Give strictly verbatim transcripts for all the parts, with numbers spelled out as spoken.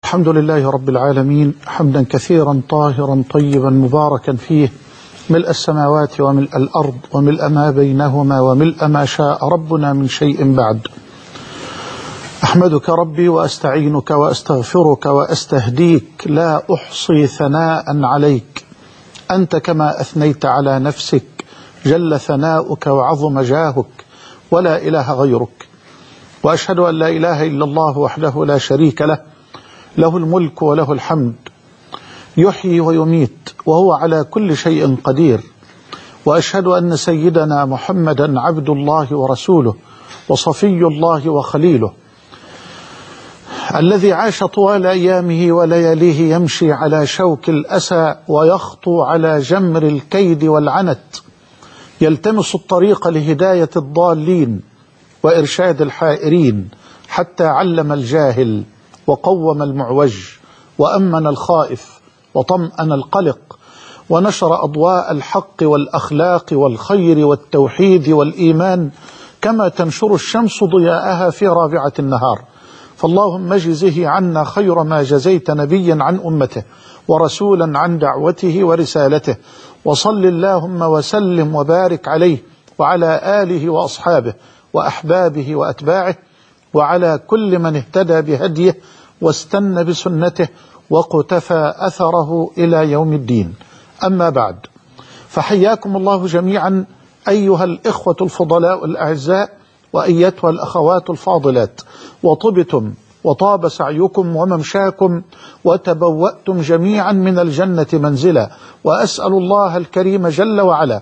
الحمد لله رب العالمين، حمدا كثيرا طاهرا طيبا مباركا فيه، ملء السماوات وملء الأرض وملء ما بينهما وملء ما شاء ربنا من شيء بعد. أحمدك ربي وأستعينك وأستغفرك وأستهديك، لا أحصي ثناء عليك أنت كما أثنيت على نفسك، جل ثناؤك وعظم جاهك ولا إله غيرك. وأشهد أن لا إله إلا الله وحده لا شريك له، له الملك وله الحمد، يحيي ويميت وهو على كل شيء قدير. وأشهد أن سيدنا محمدا عبد الله ورسوله وصفي الله وخليله، الذي عاش طوال أيامه ولياليه يمشي على شوك الأسى ويخطو على جمر الكيد والعنت، يلتمس الطريق لهداية الضالين وإرشاد الحائرين، حتى علم الجاهل وقوم المعوج وأمن الخائف وطمأن القلق، ونشر أضواء الحق والأخلاق والخير والتوحيد والإيمان كما تنشر الشمس ضياءها في رابعة النهار. فاللهم اجزه عنا خير ما جزيت نبيا عن أمته ورسولا عن دعوته ورسالته، وصل اللهم وسلم وبارك عليه وعلى آله وأصحابه وأحبابه وأتباعه وعلى كل من اهتدى بهديه واستنى بسنته وقتفى أثره إلى يوم الدين. أما بعد، فحياكم الله جميعا أيها الإخوة الفضلاء الأعزاء وأيتها الأخوات الفاضلات، وطبتم وطاب سعيكم وممشاكم وتبوأتم جميعا من الجنة منزلا. وأسأل الله الكريم جل وعلا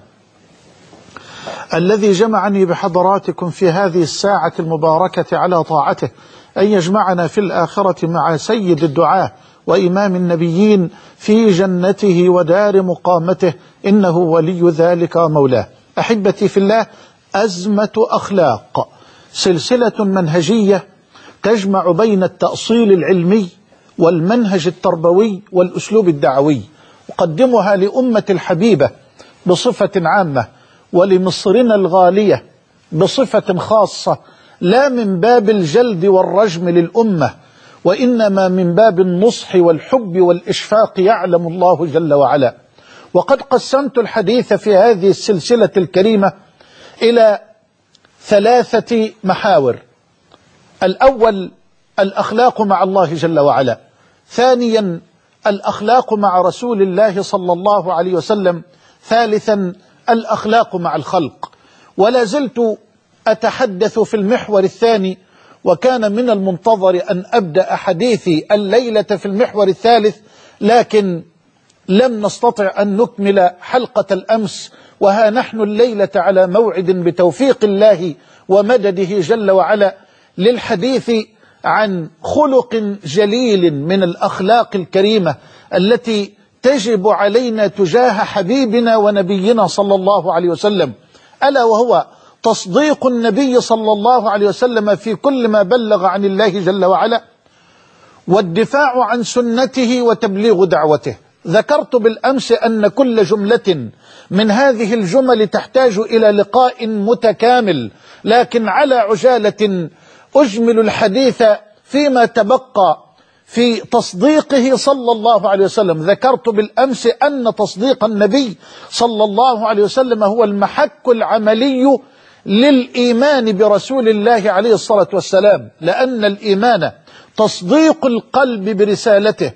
الذي جمعني بحضراتكم في هذه الساعة المباركة على طاعته أن يجمعنا في الآخرة مع سيد الدعاة وإمام النبيين في جنته ودار مقامته، إنه ولي ذلك ومولاه. أحبتي في الله، أزمة أخلاق، سلسلة منهجية تجمع بين التأصيل العلمي والمنهج التربوي والأسلوب الدعوي، أقدمها لأمة الحبيبة بصفة عامة ولمصرنا الغالية بصفة خاصة، لا من باب الجلد والرجم للأمة، وإنما من باب النصح والحب والإشفاق، يعلم الله جل وعلا. وقد قسمت الحديث في هذه السلسلة الكريمة إلى ثلاثة محاور: الأول الأخلاق مع الله جل وعلا، ثانيا الأخلاق مع رسول الله صلى الله عليه وسلم، ثالثا الأخلاق مع الخلق. ولا زلت أتحدث في المحور الثاني، وكان من المنتظر أن أبدأ حديثي الليلة في المحور الثالث، لكن لم نستطع أن نكمل حلقة الأمس، وها نحن الليلة على موعد بتوفيق الله ومدده جل وعلا للحديث عن خلق جليل من الأخلاق الكريمة التي تجب علينا تجاه حبيبنا ونبينا صلى الله عليه وسلم، ألا وهو تصديق النبي صلى الله عليه وسلم في كل ما بلغ عن الله جل وعلا، والدفاع عن سنته وتبليغ دعوته. ذكرت بالأمس أن كل جملة من هذه الجمل تحتاج إلى لقاء متكامل، لكن على عجالة أجمل الحديث فيما تبقى في تصديقه صلى الله عليه وسلم. ذكرت بالأمس أن تصديق النبي صلى الله عليه وسلم هو المحك العملي للإيمان برسول الله عليه الصلاة والسلام، لأن الإيمان تصديق القلب برسالته،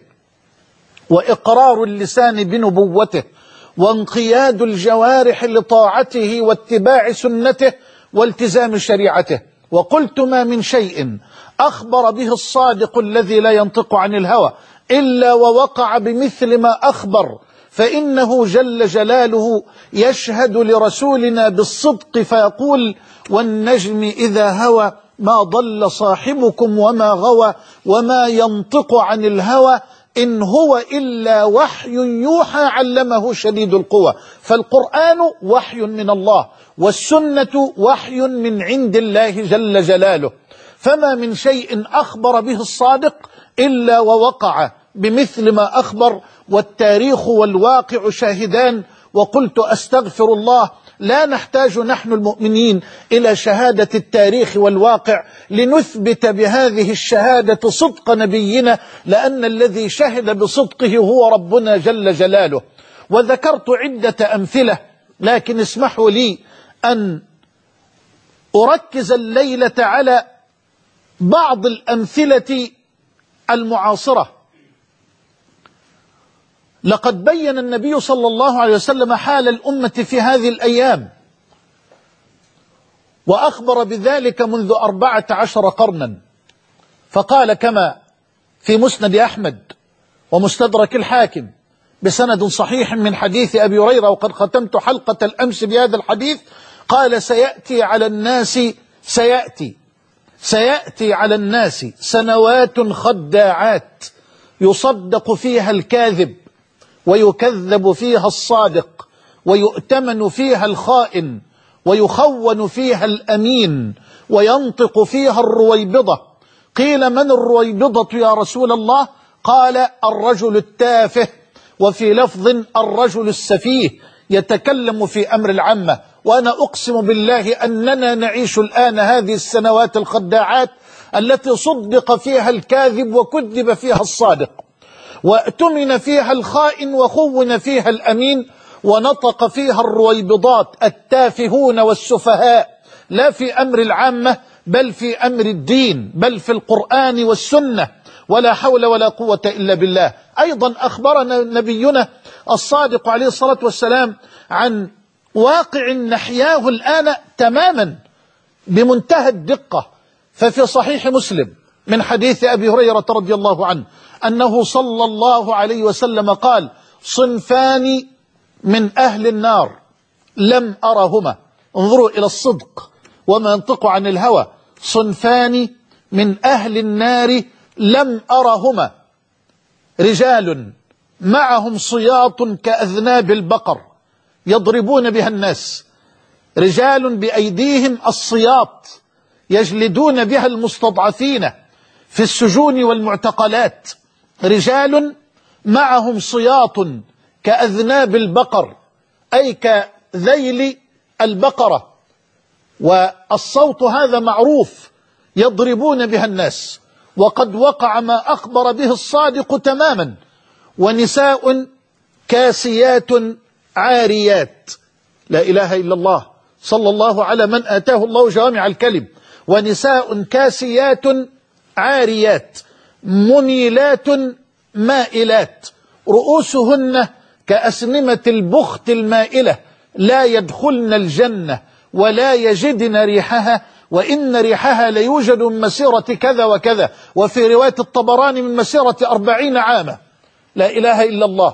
وإقرار اللسان بنبوته، وانقياد الجوارح لطاعته واتباع سنته والتزام شريعته. وقلت: ما من شيء أخبر به الصادق الذي لا ينطق عن الهوى إلا ووقع بمثل ما أخبر، فإنه جل جلاله يشهد لرسولنا بالصدق فيقول: والنجم إذا هوى ما ضل صاحبكم وما غوى وما ينطق عن الهوى إن هو إلا وحي يوحى علمه شديد القوى. فالقرآن وحي من الله، والسنة وحي من عند الله جل جلاله، فما من شيء أخبر به الصادق إلا ووقع بمثل ما أخبر، والتاريخ والواقع شاهدان. وقلت: أستغفر الله لا نحتاج نحن المؤمنين إلى شهادة التاريخ والواقع لنثبت بهذه الشهادة صدق نبينا، لأن الذي شهد بصدقه هو ربنا جل جلاله. وذكرت عدة أمثلة، لكن اسمحوا لي أن أركز الليلة على بعض الأمثلة المعاصرة. لقد بين النبي صلى الله عليه وسلم حال الأمة في هذه الأيام، وأخبر بذلك منذ أربعة عشر قرنا، فقال كما في مسند أحمد ومستدرك الحاكم بسند صحيح من حديث أبي هريرة، وقد ختمت حلقة الأمس بهذا الحديث، قال: سيأتي على الناس سيأتي سيأتي على الناس سنوات خداعات يصدق فيها الكاذب ويكذب فيها الصادق، ويؤتمن فيها الخائن، ويخون فيها الأمين، وينطق فيها الرويبضة. قيل: من الرويبضة يا رسول الله؟ قال: الرجل التافه، وفي لفظ الرجل السفيه، يتكلم في أمر العامة. وأنا أقسم بالله أننا نعيش الآن هذه السنوات الخداعات التي صدق فيها الكاذب وكذب فيها الصادق، وأتمن فيها الخائن وخون فيها الأمين، ونطق فيها الرويبضات التافهون والسفهاء، لا في أمر العامة بل في أمر الدين، بل في القرآن والسنة، ولا حول ولا قوة إلا بالله. أيضا أخبرنا نبينا الصادق عليه الصلاة والسلام عن واقع نحياه الآن تماما بمنتهى الدقة، ففي صحيح مسلم من حديث أبي هريرة رضي الله عنه أنه صلى الله عليه وسلم قال: صنفان من أهل النار لم أرهما، انظروا إلى الصدق وما ينطق عن الهوى، صنفان من أهل النار لم أرهما، رجال معهم صياط كأذناب البقر يضربون بها الناس، رجال بأيديهم الصياط يجلدون بها المستضعفين في السجون والمعتقلات، رجال معهم صياط كأذناب البقر، أي كذيل البقرة، والصوت هذا معروف، يضربون بها الناس. وقد وقع ما أخبر به الصادق تماما، ونساء كاسيات عاريات، لا إله إلا الله، صلى الله على من آتاه الله جوامع الكلم، ونساء كاسيات عاريات منيلات مائلات، رؤوسهن كأسنمة البخت المائلة، لا يدخلن الجنة ولا يجدن ريحها، وإن ريحها ليوجد من مسيرة كذا وكذا، وفي رواية الطبراني من مسيرة أربعين عاما، لا إله إلا الله.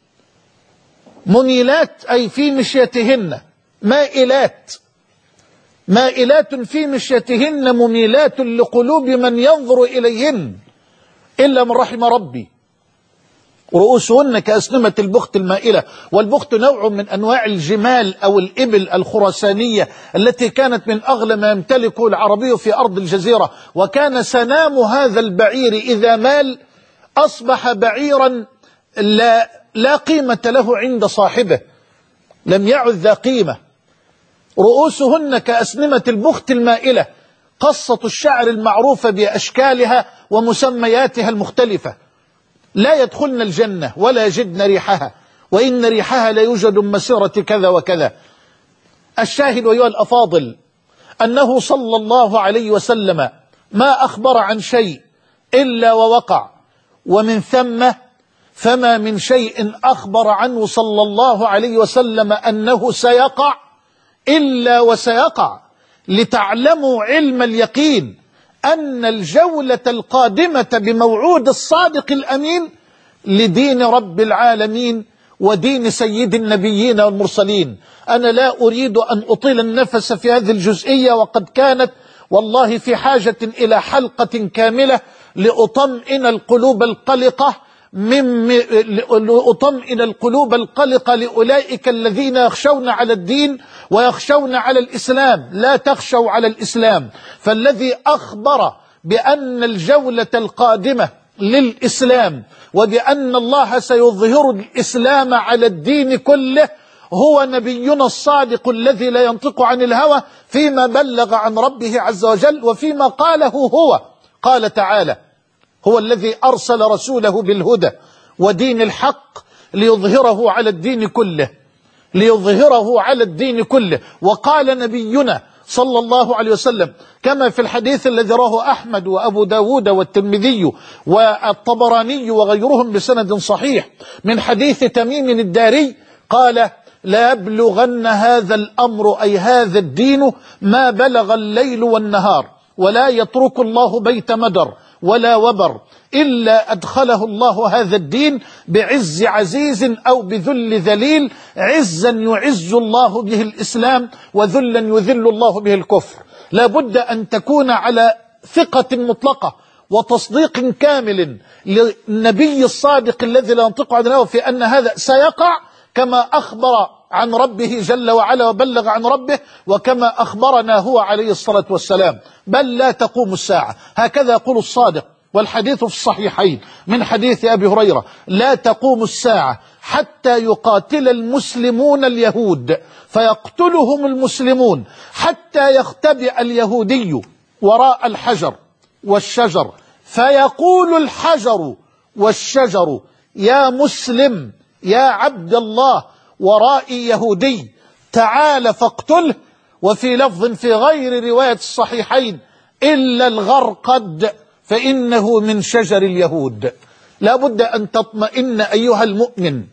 منيلات أي في مشيتهن، مائلات مائلات في مشيتهن، مميلات لقلوب من ينظر إليهن إلا من رحم ربي، رؤوسهن كأسنمة البخت المائلة. والبخت نوع من أنواع الجمال أو الإبل الخراسانية التي كانت من أغلى ما يمتلكه العربي في أرض الجزيرة، وكان سنام هذا البعير إذا مال أصبح بعيرا لا, لا قيمة له عند صاحبه، لم يعد ذا قيمة. رؤوسهن كأسنمة البخت المائلة، قصة الشعر المعروفة بأشكالها ومسمياتها المختلفة، لا يدخلن الجنة ولا يجدن ريحها، وإن ريحها لا يوجد من مسيرة كذا وكذا. الشاهد أيها الأفاضل أنه صلى الله عليه وسلم ما أخبر عن شيء إلا ووقع، ومن ثم فما من شيء أخبر عنه صلى الله عليه وسلم أنه سيقع إلا وسيقع، لتعلموا علم اليقين أن الجولة القادمة بموعود الصادق الأمين لدين رب العالمين ودين سيد النبيين والمرسلين. أنا لا أريد أن أطيل النفس في هذه الجزئية، وقد كانت والله في حاجة إلى حلقة كاملة لأطمئن القلوب القلقة من لأطمئن القلوب القلقة لأولئك الذين يخشون على الدين ويخشون على الإسلام. لا تخشوا على الإسلام، فالذي أخبر بأن الجولة القادمة للإسلام وبأن الله سيظهر الإسلام على الدين كله هو نبينا الصادق الذي لا ينطق عن الهوى فيما بلغ عن ربه عز وجل وفيما قاله هو. قال تعالى: هو الذي أرسل رسوله بالهدى ودين الحق ليظهره على الدين كله ليظهره على الدين كله. وقال نبينا صلى الله عليه وسلم كما في الحديث الذي رواه أحمد وأبو داود والترمذي والطبراني وغيرهم بسند صحيح من حديث تميم الداري قال: لا يبلغن هذا الأمر أي هذا الدين ما بلغ الليل والنهار ولا يترك الله بيت مدر ولا وبر إلا أدخله الله هذا الدين بعز عزيز أو بذل ذليل، عزا يعز الله به الإسلام وذلا يذل الله به الكفر. لا بد أن تكون على ثقة مطلقة وتصديق كامل للنبي الصادق الذي لا ينطق عن الهوى في أن هذا سيقع كما أخبر عن ربه جل وعلا وبلغ عن ربه وكما أخبرنا هو عليه الصلاة والسلام. بل لا تقوم الساعة، هكذا يقول الصادق، والحديث في الصحيحين من حديث أبي هريرة: لا تقوم الساعة حتى يقاتل المسلمون اليهود فيقتلهم المسلمون حتى يختبئ اليهودي وراء الحجر والشجر فيقول الحجر والشجر: يا مسلم يا عبد الله، ورائي يهودي تعال فاقتله. وفي لفظ في غير رواية الصحيحين: إلا الغرقد فإنه من شجر اليهود. لا بد أن تطمئن أيها المؤمن،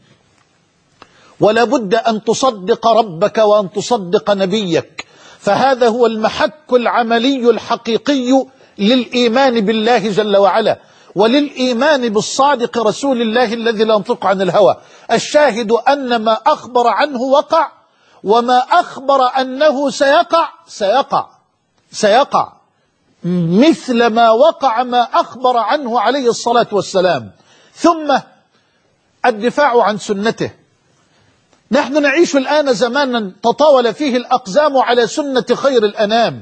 ولا بد أن تصدق ربك وأن تصدق نبيك، فهذا هو المحك العملي الحقيقي للإيمان بالله جل وعلا وللإيمان بالصادق رسول الله الذي لا ينطق عن الهوى. الشاهد أن ما أخبر عنه وقع، وما أخبر أنه سيقع سيقع سيقع مثل ما وقع ما أخبر عنه عليه الصلاة والسلام. ثم الدفاع عن سنته. نحن نعيش الآن زمانا تطاول فيه الأقزام على سنة خير الأنام،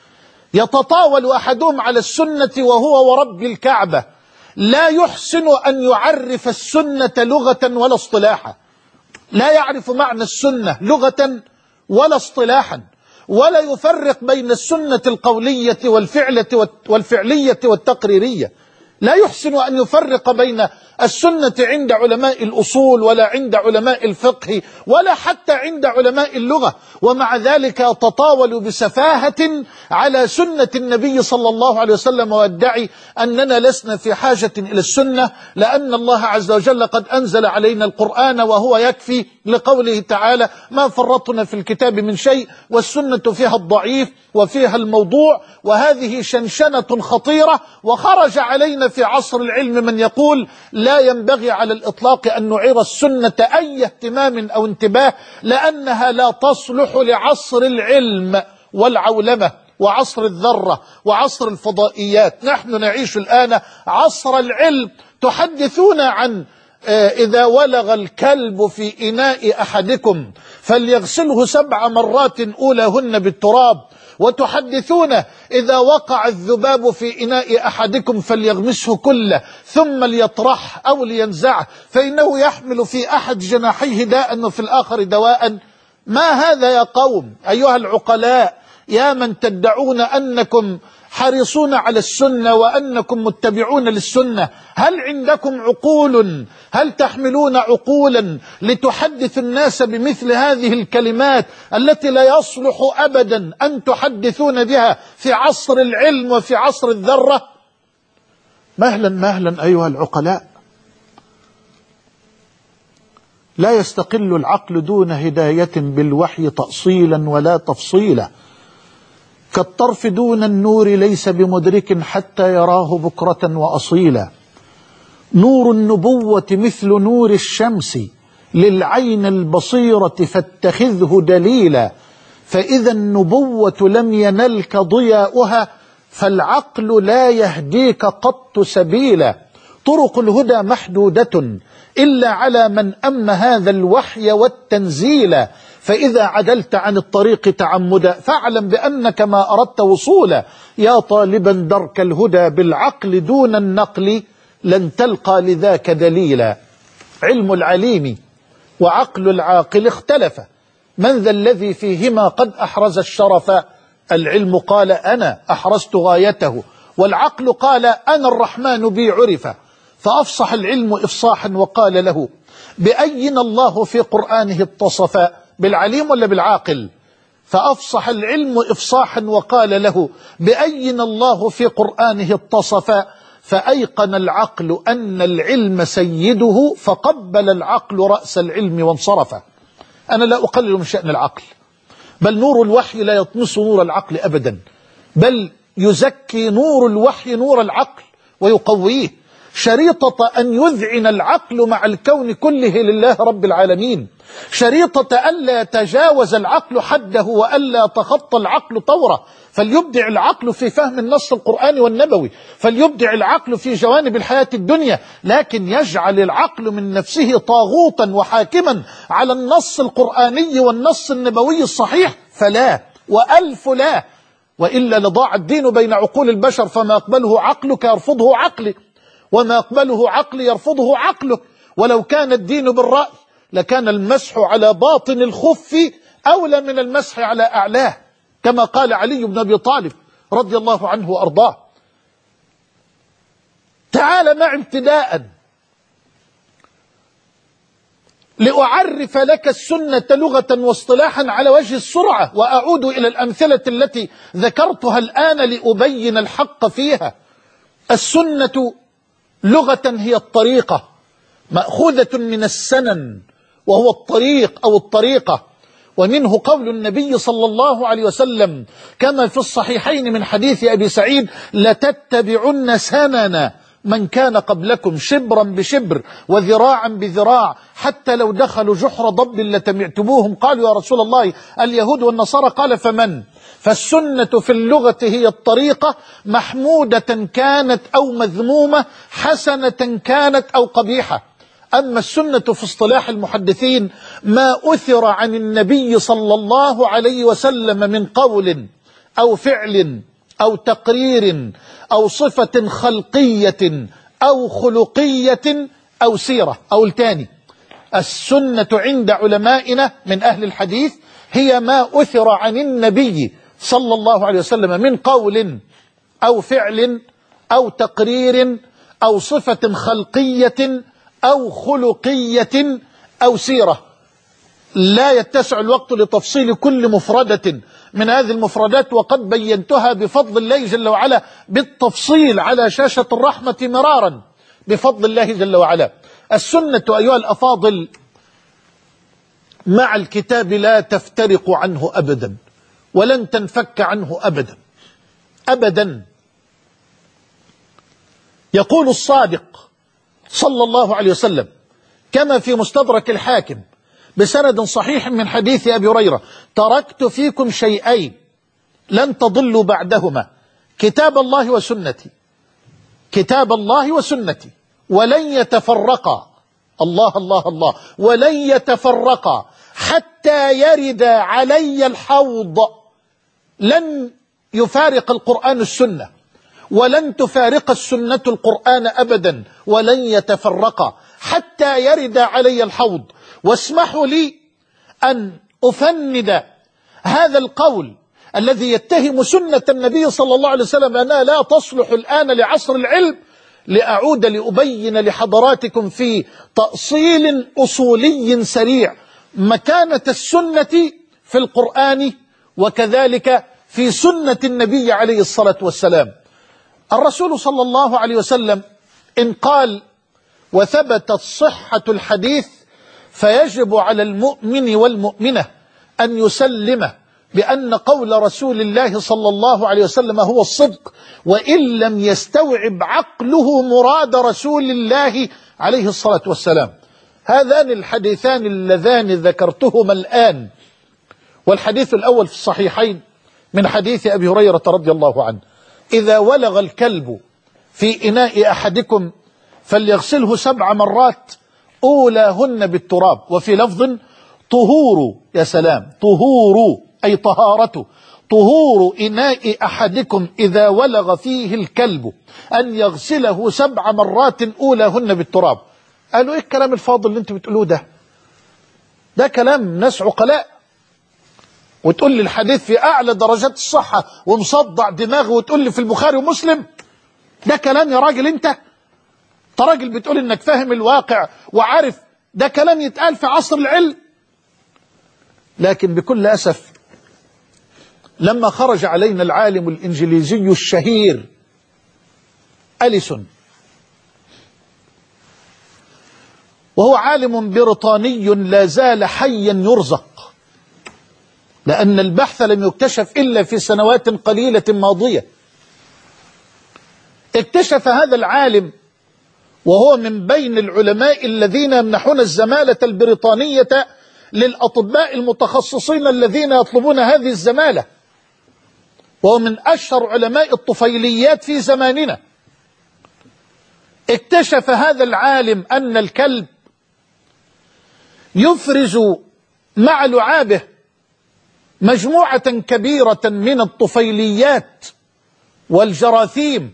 يتطاول أحدهم على السنة وهو ورب الكعبة لا يحسن أن يعرف السنة لغة ولا اصطلاحا، لا يعرف معنى السنة لغة ولا اصطلاحا، ولا يفرق بين السنة القولية والفعلة والفعلية والتقريرية، لا يحسن أن يفرق بين السنة عند علماء الأصول ولا عند علماء الفقه ولا حتى عند علماء اللغة، ومع ذلك يتطاول بسفاهة على سنة النبي صلى الله عليه وسلم ويدعي أننا لسنا في حاجة إلى السنة لأن الله عز وجل قد أنزل علينا القرآن وهو يكفي، لقوله تعالى: ما فرطنا في الكتاب من شيء، والسنة فيها الضعيف وفيها الموضوع. وهذه شنشنة خطيرة، وخرج علينا في عصر العلم من يقول لا ينبغي على الإطلاق أن نعير السنة أي اهتمام أو انتباه لأنها لا تصلح لعصر العلم والعولمة وعصر الذرة وعصر الفضائيات. نحن نعيش الآن عصر العلم. تحدثون عن إذا ولغ الكلب في إناء أحدكم فليغسله سبع مرات أولهن بالتراب، وتحدثون إذا وقع الذباب في إناء أحدكم فليغمسه كله ثم ليطرح أو لينزعه فإنه يحمل في أحد جناحيه داء وفي الآخر دواء. ما هذا يا قوم أيها العقلاء، يا من تدعون أنكم حريصون على السنة وأنكم متبعون للسنة؟ هل عندكم عقول؟ هل تحملون عقولا لتحدث الناس بمثل هذه الكلمات التي لا يصلح أبدا أن تحدثون بها في عصر العلم وفي عصر الذرة؟ مهلا مهلا أيها العقلاء. لا يستقل العقل دون هداية بالوحي تأصيلا ولا تفصيلا، كالطرف دون النور ليس بمدرك حتى يراه بكرة وأصيلا. نور النبوة مثل نور الشمس للعين البصيرة فاتخذه دليلا، فإذا النبوة لم ينلك ضياؤها فالعقل لا يهديك قط سبيلا. طرق الهدى محدودة إلا على من أم هذا الوحي والتنزيل، فإذا عدلت عن الطريق تعمدا فاعلم بأنك ما أردت وصولا. يا طالبا درك الهدى بالعقل دون النقل لن تلقى لذاك دليلا. علم العليم وعقل العاقل اختلف، من ذا الذي فيهما قد أحرز الشرف؟ العلم قال أنا أحرزت غايته، والعقل قال أنا الرحمن بي عرف. فأفصح العلم إفصاحا وقال له بأين الله في قرآنه اتصف؟ بالعليم ولا بالعاقل؟ فأفصح العلم إفصاحا وقال له بأين الله في قرآنه اتصف؟ فأيقن العقل أن العلم سيده، فقبل العقل رأس العلم وانصرف. أنا لا أقلل من شأن العقل، بل نور الوحي لا يطمس نور العقل أبدا، بل يزكي نور الوحي نور العقل ويقويه، شريطة أن يذعن العقل مع الكون كله لله رب العالمين، شريطة ألا يتجاوز العقل حده وألا يتخطى العقل طوره، فليبدع العقل في فهم النص القرآني والنبوي، فليبدع العقل في جوانب الحياة الدنيا، لكن يجعل العقل من نفسه طاغوتا وحاكما على النص القرآني والنص النبوي الصحيح فلا، وألف لا، وإلا لضاع الدين بين عقول البشر، فما يقبله عقلك يرفضه عقلي، وما يقبله عقلي يرفضه عقله. ولو كان الدين بالرأي لكان المسح على باطن الخف أولى من المسح على أعلاه، كما قال علي بن أبي طالب رضي الله عنه وأرضاه. تعال معي ابتداء لأعرف لك السنة لغة واصطلاحا على وجه السرعة، وأعود إلى الأمثلة التي ذكرتها الآن لأبين الحق فيها. السنة لغة هي الطريقة، مأخوذة من السنن وهو الطريق أو الطريقة، ومنه قول النبي صلى الله عليه وسلم كما في الصحيحين من حديث أبي سعيد: لتتبعن سنن من كان قبلكم شبرا بشبر وذراعا بذراع حتى لو دخلوا جحر ضب لتبعتموهم. قالوا يا رسول الله اليهود والنصارى، قال فمن؟ فالسنة في اللغة هي الطريقة، محمودة كانت أو مذمومة، حسنة كانت أو قبيحة. أما السنة في اصطلاح المحدثين ما أثر عن النبي صلى الله عليه وسلم من قول أو فعل أو تقرير أو صفة خلقية أو خلقية أو سيرة. أو الثاني، السنة عند علمائنا من أهل الحديث هي ما أثر عن النبي صلى الله عليه وسلم من قول أو فعل أو تقرير أو صفة خلقية أو خلقية أو سيرة. لا يتسع الوقت لتفصيل كل مفردة من هذه المفردات، وقد بينتها بفضل الله جل وعلا بالتفصيل على شاشة الرحمة مرارا بفضل الله جل وعلا. السنة أيها الأفاضل مع الكتاب لا تفترق عنه أبدا، ولن تنفك عنه أبدا أبدا. يقول الصادق صلى الله عليه وسلم كما في مستدرك الحاكم بسند صحيح من حديث أبي هريرة: تركت فيكم شيئين لن تضلوا بعدهما، كتاب الله وسنتي، كتاب الله وسنتي، ولن يتفرقا، الله الله الله، ولن يتفرقا حتى يرد علي الحوض. لن يفارق القرآن السنة، ولن تفارق السنة القرآن أبدا، ولن يتفرقا حتى يرد علي الحوض. واسمحوا لي أن أفند هذا القول الذي يتهم سنة النبي صلى الله عليه وسلم أنها لا تصلح الآن لعصر العلم، لأعود لأبين لحضراتكم في تأصيل أصولي سريع مكانة السنة في القرآن وكذلك في سنة النبي عليه الصلاة والسلام. الرسول صلى الله عليه وسلم إن قال وثبتت صحة الحديث فيجب على المؤمن والمؤمنة أن يسلم بأن قول رسول الله صلى الله عليه وسلم هو الصدق، وإن لم يستوعب عقله مراد رسول الله عليه الصلاة والسلام. هذان الحديثان اللذان ذكرتهما الآن، والحديث الأول في الصحيحين من حديث أبي هريرة رضي الله عنه: إذا ولغ الكلب في إناء أحدكم فليغسله سبع مرات أولاهن بالتراب، وفي لفظ طهور، يا سلام، طهور أي طهارته، طهور إناء أحدكم إذا ولغ فيه الكلب أن يغسله سبع مرات أولاهن بالتراب. قالوا إيه الكلام الفاضل اللي انتم بتقولوه ده؟ ده كلام ناس عقلاء. وتقول لي الحديث في أعلى درجات الصحة ومصدع دماغي وتقول لي في البخاري ومسلم؟ ده كلام يا راجل أنت؟ أنت راجل بتقول إنك فاهم الواقع وعارف ده كلام يتقال في عصر العلم. لكن بكل أسف لما خرج علينا العالم الإنجليزي الشهير أليسون، وهو عالم بريطاني لا زال حيا يرزق، لأن البحث لم يكتشف إلا في سنوات قليلة ماضية. اكتشف هذا العالم وهو من بين العلماء الذين يمنحون الزمالة البريطانية للأطباء المتخصصين الذين يطلبون هذه الزمالة، وهو من أشهر علماء الطفيليات في زماننا. اكتشف هذا العالم أن الكلب يفرز مع لعابه مجموعة كبيرة من الطفيليات والجراثيم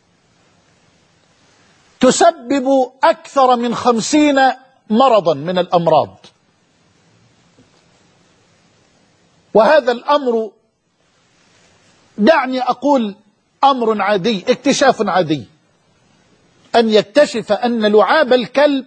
تسبب أكثر من خمسين مرضا من الأمراض. وهذا الأمر دعني أقول أمر عادي، اكتشاف عادي، أن يكتشف أن لعاب الكلب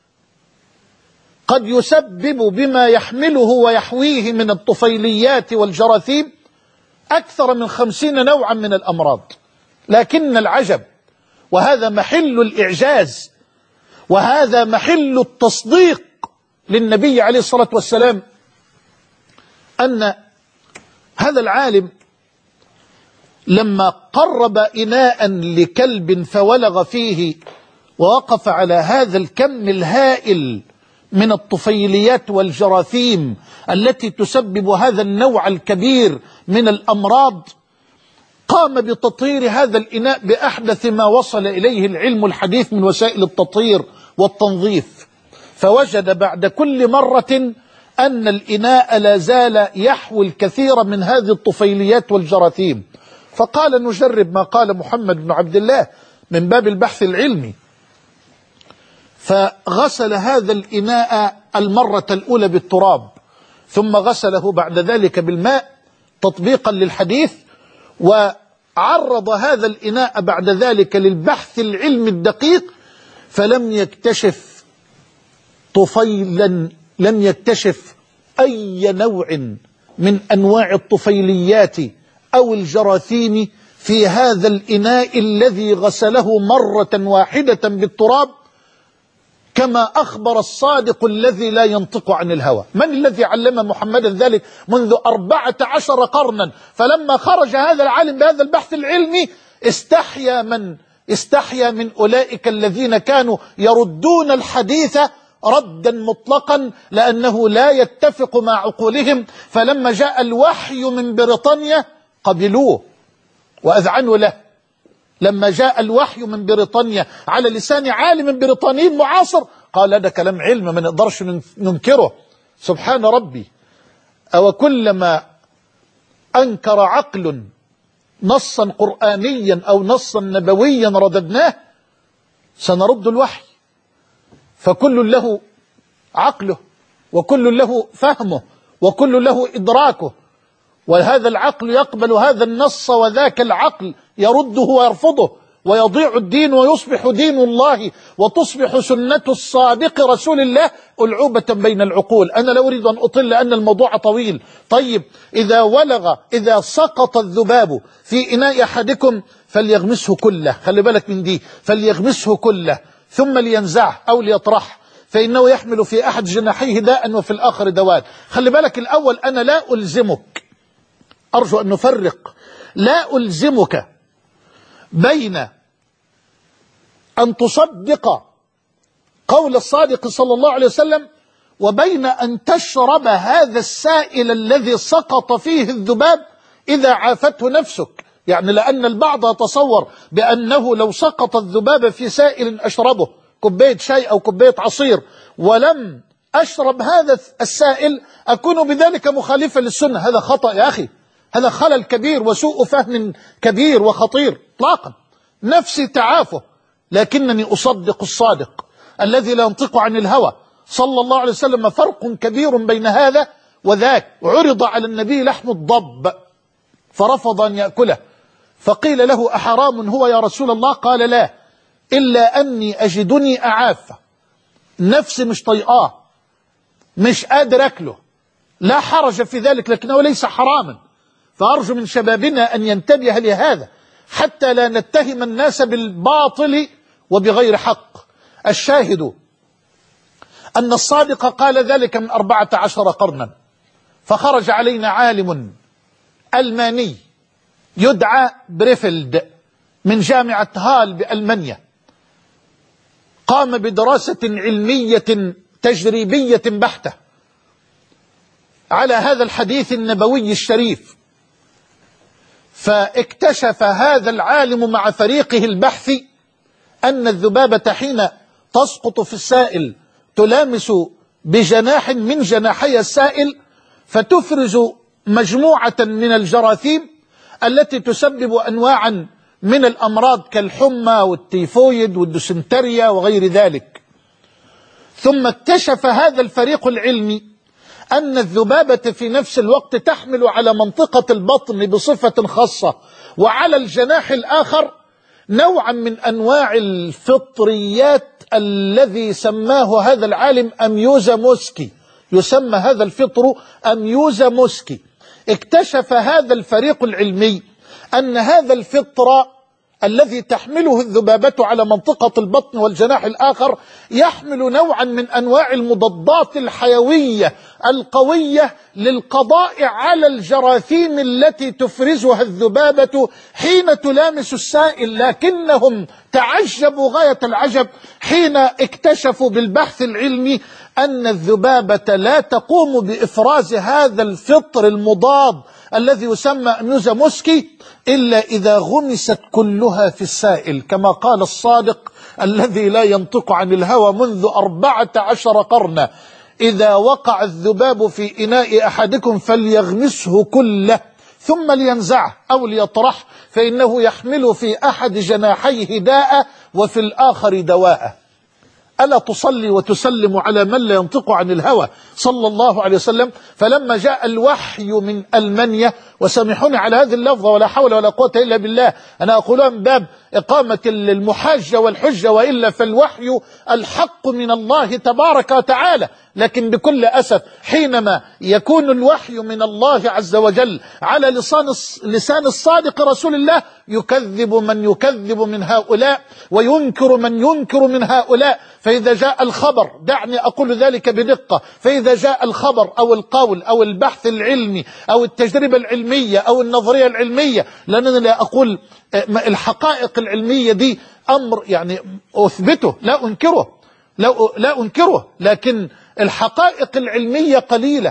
قد يسبب بما يحمله ويحويه من الطفيليات والجراثيم أكثر من خمسين نوعا من الأمراض. لكن العجب، وهذا محل الإعجاز وهذا محل التصديق للنبي عليه الصلاة والسلام، أن هذا العالم لما قرب إناء لكلب فولغ فيه ووقف على هذا الكم الهائل من الطفيليات والجراثيم التي تسبب هذا النوع الكبير من الأمراض، قام بتطهير هذا الإناء بأحدث ما وصل إليه العلم الحديث من وسائل التطهير والتنظيف، فوجد بعد كل مرة أن الإناء لا زال يحوي الكثير من هذه الطفيليات والجراثيم. فقال نجرب ما قال محمد بن عبد الله من باب البحث العلمي، فغسل هذا الإناء المرة الأولى بالتراب، ثم غسله بعد ذلك بالماء تطبيقا للحديث، وعرض هذا الإناء بعد ذلك للبحث العلمي الدقيق، فلم يكتشف طفيلا، لم يكتشف أي نوع من أنواع الطفيليات أو الجراثيم في هذا الإناء الذي غسله مرة واحدة بالتراب، كما أخبر الصادق الذي لا ينطق عن الهوى. من الذي علم محمدا ذلك منذ أربعة عشر قرنا؟ فلما خرج هذا العالم بهذا البحث العلمي استحيا من استحيا من أولئك الذين كانوا يردون الحديث ردا مطلقا لأنه لا يتفق مع عقولهم. فلما جاء الوحي من بريطانيا قبلوه وأذعنوا له. لما جاء الوحي من بريطانيا على لسان عالم بريطاني معاصر قال هذا كلام علم ما نقدرش ننكره. سبحان ربي، أو كلما أنكر عقل نصا قرآنيا أو نصا نبويا رددناه، سنرد الوحي، فكل له عقله وكل له فهمه وكل له إدراكه، وهذا العقل يقبل هذا النص وذاك العقل يرده ويرفضه، ويضيع الدين ويصبح دين الله وتصبح سنة الصادق رسول الله ألعوبة بين العقول. أنا لا أريد أن أطل لأن الموضوع طويل. طيب، إذا ولغ إذا سقط الذباب في إناء أحدكم فليغمسه كله، خلي بالك من دي، فليغمسه كله ثم لينزعه أو ليطرحه، فإنه يحمل في أحد جناحيه داء وفي الآخر دواء. خلي بالك الأول، أنا لا ألزمك، أرجو أن نفرق، لا ألزمك بين أن تصدق قول الصادق صلى الله عليه وسلم وبين أن تشرب هذا السائل الذي سقط فيه الذباب إذا عافته نفسك. يعني لأن البعض يتصور بأنه لو سقط الذباب في سائل أشربه، كوباية شاي أو كوباية عصير، ولم أشرب هذا السائل أكون بذلك مخالفا للسنة. هذا خطأ يا أخي، هذا خلل كبير وسوء فهم كبير وخطير اطلاقا. نفسي تعافه، لكنني أصدق الصادق الذي لا ينطق عن الهوى صلى الله عليه وسلم فرق كبير بين هذا وذاك. عرض على النبي لحم الضب فرفض أن يأكله، فقيل له أحرام هو يا رسول الله؟ قال لا، إلا أني أجدني أعافه، نفسي مش طيئاه، مش قادر أكله، لا حرج في ذلك لكنه ليس حراما. فأرجو من شبابنا أن ينتبه لهذا حتى لا نتهم الناس بالباطل وبغير حق. الشاهد أن الصادق قال ذلك من أربعة عشر قرنا، فخرج علينا عالم ألماني يدعى بريفلد من جامعة هال بألمانيا، قام بدراسة علمية تجريبية بحتة على هذا الحديث النبوي الشريف. فاكتشف هذا العالم مع فريقه البحثي أن الذبابة حين تسقط في السائل تلامس بجناح من جناحي السائل فتفرز مجموعة من الجراثيم التي تسبب أنواعا من الأمراض كالحمى والتيفويد والديسنتريا وغير ذلك. ثم اكتشف هذا الفريق العلمي أن الذبابة في نفس الوقت تحمل على منطقة البطن بصفة خاصة وعلى الجناح الآخر نوعا من أنواع الفطريات الذي سماه هذا العالم أميوزا موسكي، يسمى هذا الفطر أميوزا موسكي. اكتشف هذا الفريق العلمي أن هذا الفطر الذي تحمله الذبابة على منطقة البطن والجناح الآخر يحمل نوعا من أنواع المضادات الحيوية القوية للقضاء على الجراثيم التي تفرزها الذبابة حين تلامس السائل. لكنهم تعجبوا غاية العجب حين اكتشفوا بالبحث العلمي أن الذبابة لا تقوم بإفراز هذا الفطر المضاد الذي يسمى أميوزا موسكي إلا إذا غمست كلها في السائل، كما قال الصادق الذي لا ينطق عن الهوى منذ أربعة عشر قرنا: إذا وقع الذباب في إناء أحدكم فليغمسه كله ثم لينزعه أو ليطرح، فإنه يحمل في أحد جناحيه داء وفي الآخر دواء. ألا تصلي وتسلم على من لا ينطق عن الهوى صلى الله عليه وسلم؟ فلما جاء الوحي من ألمانيا، وسامحوني على هذه اللفظة ولا حول ولا قوة إلا بالله، أنا أقولها من باب إقامة المحاجة والحجة، وإلا فالوحي الحق من الله تبارك وتعالى. لكن بكل أسف حينما يكون الوحي من الله عز وجل على لسان لسان الصادق رسول الله يكذب من يكذب من هؤلاء وينكر من ينكر من هؤلاء. فإذا جاء الخبر، دعني أقول ذلك بدقة، فإذا جاء الخبر أو القول أو البحث العلمي أو التجربة العلمية أو النظرية العلمية، لأنني لا أقول الحقائق العلمية دي أمر يعني أثبته لا أنكره لا, لا أنكره لكن الحقائق العلمية قليلة،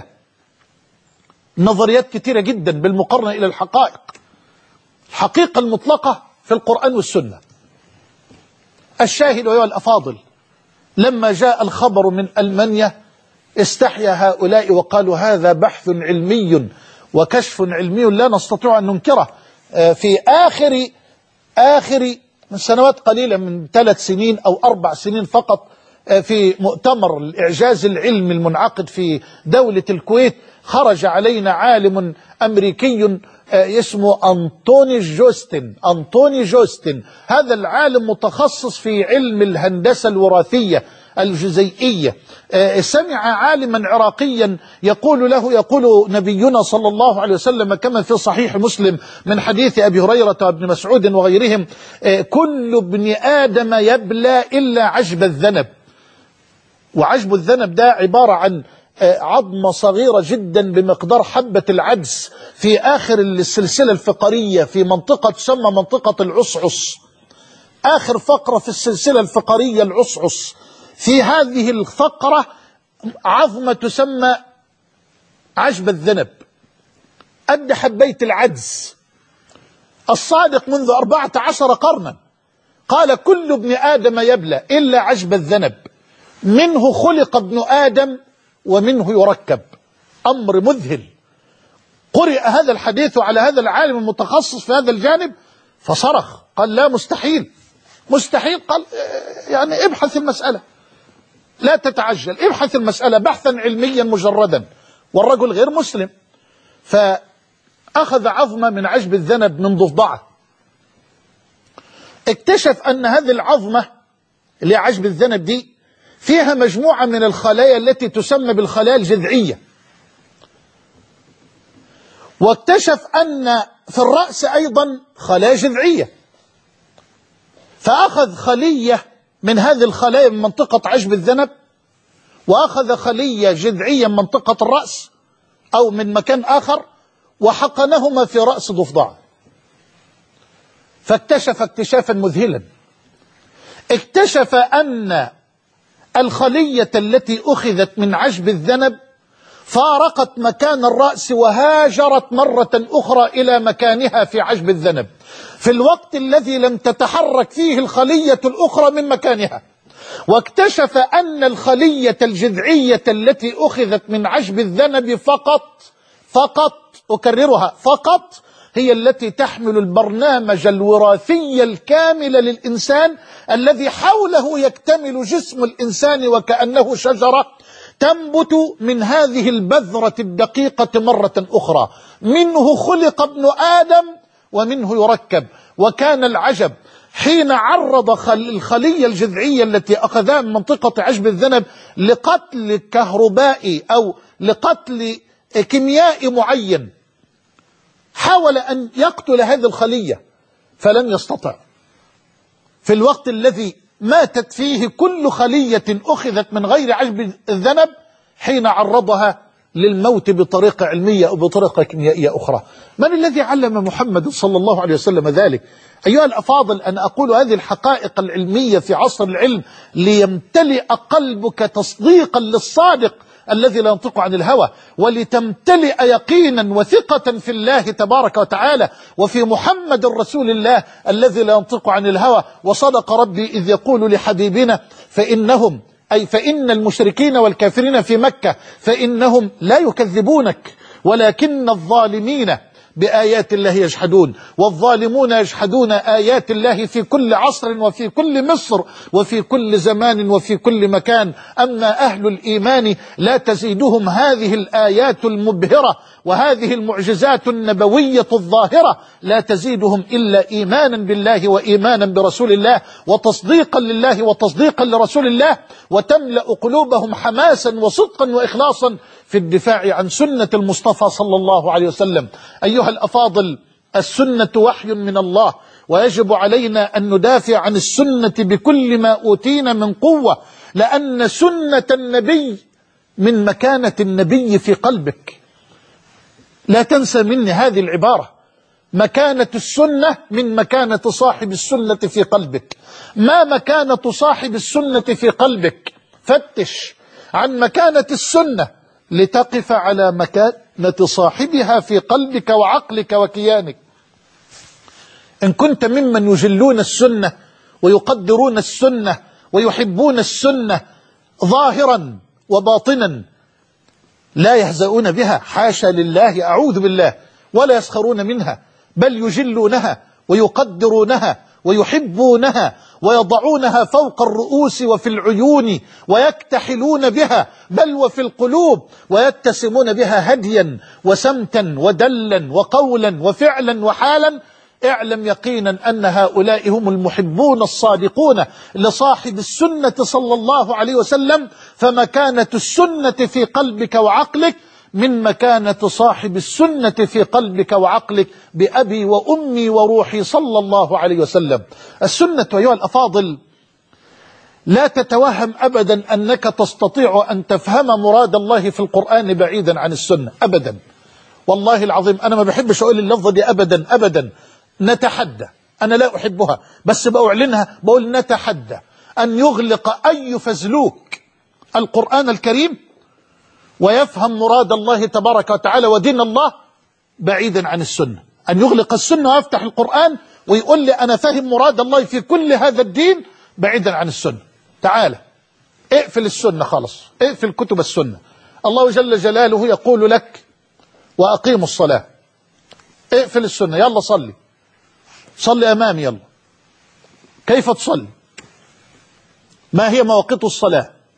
نظريات كثيرة جدا بالمقارنة إلى الحقائق. الحقيقة المطلقة في القرآن والسنة. الشاهد أيها الأفاضل، لما جاء الخبر من ألمانيا استحيا هؤلاء وقالوا هذا بحث علمي وكشف علمي لا نستطيع أن ننكره. في آخر آخر من سنوات قليلة، من ثلاث سنين أو أربع سنين فقط، في مؤتمر الإعجاز العلمي المنعقد في دولة الكويت، خرج علينا عالم أمريكي اسمه أنتوني جوستن. أنتوني جوستن هذا العالم متخصص في علم الهندسة الوراثية الجزيئية. سمع عالما عراقيا يقول له يقول نبينا صلى الله عليه وسلم كما في صحيح مسلم من حديث أبي هريرة وابن مسعود وغيرهم: كل ابن آدم يبلى إلا عجب الذنب. وعجب الذنب ده عبارة عن عظمة صغيرة جدا بمقدار حبة العدس في آخر السلسلة الفقرية في منطقة تسمى منطقة العصعص، آخر فقرة في السلسلة الفقرية العصعص. في هذه الفقرة عظمة تسمى عجب الذنب قد حبيت العدس. الصادق منذ أربعة عشر قرنا قال كل ابن آدم يبلى إلا عجب الذنب، منه خلق ابن آدم ومنه يركب. أمر مذهل. قرئ هذا الحديث على هذا العالم المتخصص في هذا الجانب فصرخ، قال لا مستحيل مستحيل. قال يعني ابحث المسألة. لا تتعجل، ابحث المسألة بحثا علميا مجردا، والرجل غير مسلم، فأخذ عظمة من عشب الذنب من ضفدعة، اكتشف أن هذه العظمة اللي هي عشب الذنب دي فيها مجموعة من الخلايا التي تسمى بالخلايا الجذعية، واكتشف أن في الرأس أيضا خلايا جذعية، فأخذ خلية من هذه الخلايا من منطقة عشب الذنب، وأخذ خلية جذعية من منطقة الرأس أو من مكان آخر، وحقنهما في رأس ضفدعة، فاكتشف اكتشافا مذهلا، اكتشف أن الخلية التي أخذت من عشب الذنب فارقت مكان الرأس وهاجرت مرة أخرى إلى مكانها في عشب الذنب في الوقت الذي لم تتحرك فيه الخلية الأخرى من مكانها، واكتشف أن الخلية الجذعية التي أخذت من عشب الذنب فقط فقط أكررها فقط هي التي تحمل البرنامج الوراثي الكامل للإنسان الذي حوله يكتمل جسم الإنسان وكأنه شجرة تنبت من هذه البذرة الدقيقة مرة أخرى، منه خلق ابن آدم ومنه يركب. وكان العجب حين عرض الخلية الجذعية التي أخذها من منطقة عشب الذنب لقتل كهربائي أو لقتل كيميائي معين، حاول أن يقتل هذه الخلية فلم يستطع، في الوقت الذي ماتت فيه كل خلية أخذت من غير عشب الذنب حين عرضها للموت بطريقة علمية أو بطريقة كيميائية أخرى. من الذي علم محمد صلى الله عليه وسلم ذلك؟ أيها الأفاضل، أن أقول هذه الحقائق العلمية في عصر العلم ليمتلئ قلبك تصديقا للصادق الذي لا ينطق عن الهوى، ولتمتلئ يقينا وثقة في الله تبارك وتعالى وفي محمد رسول الله الذي لا ينطق عن الهوى. وصدق ربي إذ يقول لحبيبنا فإنهم أي فإن المشركين والكافرين في مكة فإنهم لا يكذبونك ولكن الظالمين بآيات الله يجحدون، والظالمون يجحدون آيات الله في كل عصر وفي كل مصر وفي كل زمان وفي كل مكان. أما أهل الإيمان لا تزيدهم هذه الآيات المبهرة وهذه المعجزات النبوية الظاهرة لا تزيدهم إلا إيمانا بالله وإيمانا برسول الله وتصديقا لله وتصديقا لرسول الله، وتملأ قلوبهم حماسا وصدقا وإخلاصا في الدفاع عن سنة المصطفى صلى الله عليه وسلم. أيها الأفاضل، السنة وحي من الله، ويجب علينا أن ندافع عن السنة بكل ما أوتينا من قوة، لأن سنة النبي من مكانة النبي في قلبك. لا تنسى مني هذه العبارة، مكانة السنة من مكانة صاحب السنة في قلبك. ما مكانة صاحب السنة في قلبك؟ فتش عن مكانة السنة لتقف على مكانة صاحبها في قلبك وعقلك وكيانك. إن كنت ممن يجلون السنة ويقدرون السنة ويحبون السنة ظاهرا وباطنا، لا يهزؤون بها، حاشا لله، أعوذ بالله، ولا يسخرون منها، بل يجلونها ويقدرونها ويحبونها ويضعونها فوق الرؤوس وفي العيون ويكتحلون بها بل وفي القلوب، ويتسمون بها هديا وسمتا ودلا وقولا وفعلا وحالا. اعلم يقينا أن هؤلاء هم المحبون الصادقون لصاحب السنة صلى الله عليه وسلم. فمكانة السنة في قلبك وعقلك من مكانة صاحب السنة في قلبك وعقلك بأبي وأمي وروحي صلى الله عليه وسلم. السنة أيها الأفاضل لا تتوهم أبدا أنك تستطيع أن تفهم مراد الله في القرآن بعيدا عن السنة أبدا. والله العظيم أنا ما بحبش أقول اللفظة دي أبدا أبدا. نتحدى، أنا لا أحبها بس بأعلنها، بقول نتحدى أن يغلق أي فزلوك القرآن الكريم ويفهم مراد الله تبارك وتعالى ودين الله بعيدا عن السنة. أن يغلق السنة ويفتح القرآن ويقول لي أنا فاهم مراد الله في كل هذا الدين بعيدا عن السنة. تعالى اقفل السنة خالص، اقفل كتب السنة. الله جل جلاله يقول لك وأقيموا الصلاة، اقفل السنة، يلا صلي صلي أمامي، يلا كيف تصلي؟ ما هي مواقيت الصلاة؟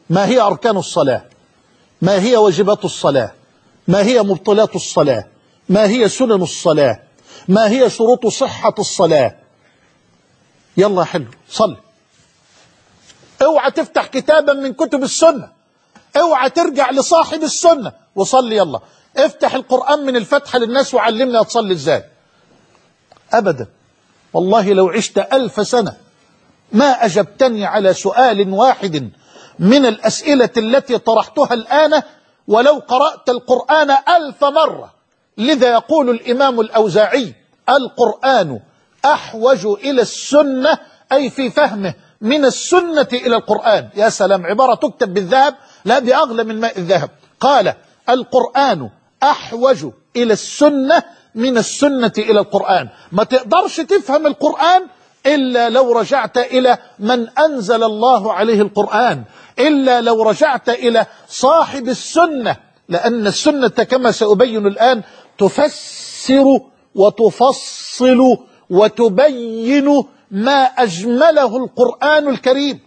ما هي أركان الصلاة، ما هي واجبات الصلاة، ما هي مبطلات الصلاة، ما هي سنن الصلاة، ما هي شروط صحة الصلاة. يلا حلو صل. اوعى تفتح كتابا من كتب السنة، اوعى ترجع لصاحب السنة وصلي. يلا افتح القرآن من الفتحة للناس وعلمنا تصلي ازاي. أبدا والله لو عشت ألف سنة ما أجبتني على سؤال واحد من الأسئلة التي طرحتها الآن ولو قرأت القرآن ألف مرة. لذا يقول الإمام الأوزاعي: القرآن أحوج إلى السنة، أي في فهمه من السنة إلى القرآن. يا سلام، عبارة تكتب بالذهب، لا بأغلى من ماء الذهب. قال: القرآن أحوج إلى السنة من السنة إلى القرآن. ما تقدرش تفهم القرآن إلا لو رجعت إلى من أنزل الله عليه القرآن، إلا لو رجعت إلى صاحب السنة، لأن السنة كما سأبين الآن تفسر وتفصل وتبين ما أجمله القرآن الكريم.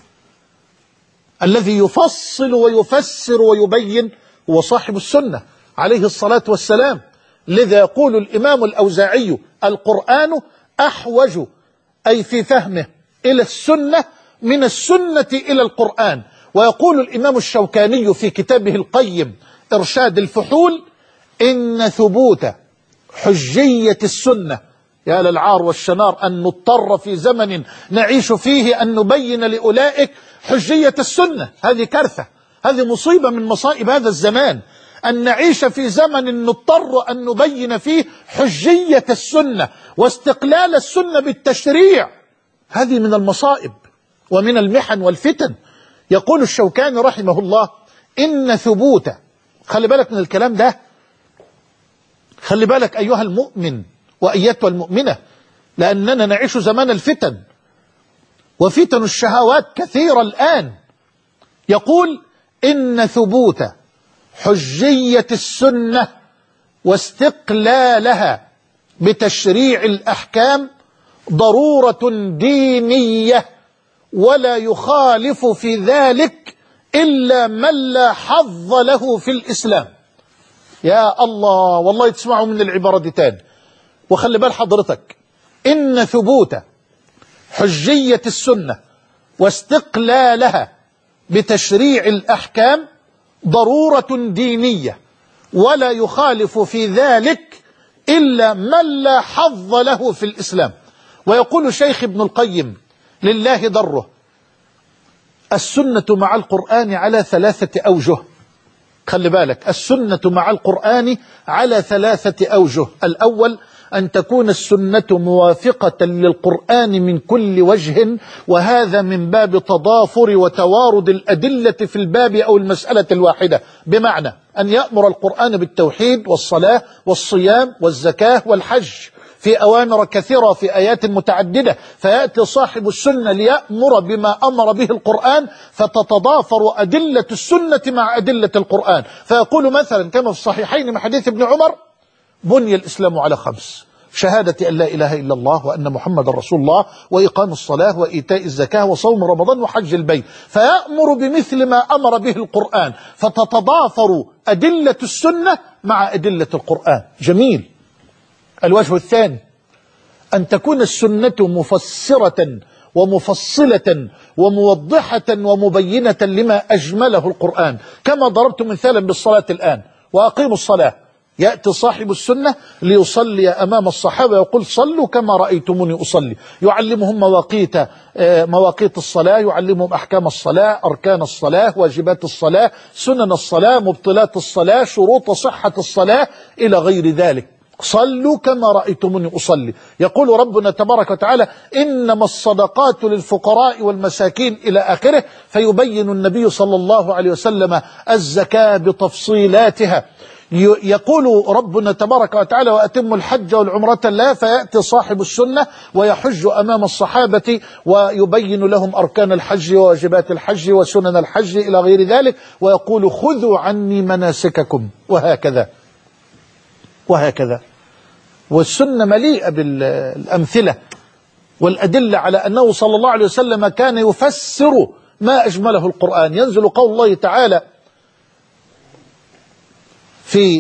الذي يفصل ويفسر ويبين هو صاحب السنة عليه الصلاة والسلام. لذا يقول الإمام الأوزاعي: القرآن أحوج، أي في فهمه، إلى السنة من السنة إلى القرآن. ويقول الإمام الشوكاني في كتابه القيم إرشاد الفحول: إن ثبوت حجية السنة، يا للعار والشنار أن نضطر في زمن نعيش فيه أن نبين لأولئك حجية السنة. هذه كارثة، هذه مصيبة من مصائب هذا الزمان، أن نعيش في زمن نضطر أن نبين فيه حجية السنة واستقلال السنة بالتشريع. هذه من المصائب ومن المحن والفتن. يقول الشوكاني رحمه الله: إن ثبوت، خلي بالك من الكلام ده، خلي بالك أيها المؤمن وأيتها المؤمنة، لأننا نعيش زمان الفتن وفتن الشهوات كثيرة الآن. يقول: إن ثبوت حجية السنة واستقلالها بتشريع الأحكام ضرورة دينية، ولا يخالف في ذلك إلا من لا حظ له في الإسلام. يا الله، والله تسمعوا من العبارة دي تاني وخلي بال حضرتك: إن ثبوت حجية السنة واستقلالها بتشريع الأحكام ضرورة دينية، ولا يخالف في ذلك إلا من لا حظ له في الإسلام. ويقول شيخ ابن القيم لله ضره: السنة مع القرآن على ثلاثة أوجه. خلي بالك، السنة مع القرآن على ثلاثة أوجه. الأول: أن تكون السنة موافقة للقرآن من كل وجه، وهذا من باب تضافر وتوارد الأدلة في الباب أو المسألة الواحدة. بمعنى أن يأمر القرآن بالتوحيد والصلاة والصيام والزكاة والحج في أوامر كثيرة في آيات متعددة، فيأتي صاحب السنة ليأمر بما أمر به القرآن، فتتضافر أدلة السنة مع أدلة القرآن. فيقول مثلا كما في الصحيحين من حديث ابن عمر: بني الإسلام على خمس: شهادة أن لا إله إلا الله وأن محمد رسول الله، وإقام الصلاة، وإيتاء الزكاة، وصوم رمضان، وحج البيت. فيأمر بمثل ما أمر به القرآن، فتتضافر أدلة السنة مع أدلة القرآن. جميل. الوجه الثاني: أن تكون السنة مفسرة ومفصلة وموضحة ومبينة لما أجمله القرآن، كما ضربت مثالا بالصلاة الآن: وأقيموا الصلاة. يأتي صاحب السنة ليصلي أمام الصحابة يقول: صلوا كما رأيتموني أصلي. يعلمهم مواقيت مواقيت الصلاة، يعلمهم أحكام الصلاة، أركان الصلاة، واجبات الصلاة، سنن الصلاة، مبطلات الصلاة، شروط صحة الصلاة، إلى غير ذلك. صلوا كما رأيتموني أصلي. يقول ربنا تبارك وتعالى: إنما الصدقات للفقراء والمساكين، إلى آخره. فيبين النبي صلى الله عليه وسلم الزكاة بتفصيلاتها. يقول ربنا تبارك وتعالى: وأتموا الحج والعمرة لله. فيأتي صاحب السنة ويحج أمام الصحابة ويبين لهم أركان الحج وواجبات الحج وسنن الحج إلى غير ذلك، ويقول: خذوا عني مناسككم. وهكذا وهكذا. والسنة مليئة بالأمثلة والأدلة على أنه صلى الله عليه وسلم كان يفسر ما أجمله القرآن. ينزل قول الله تعالى في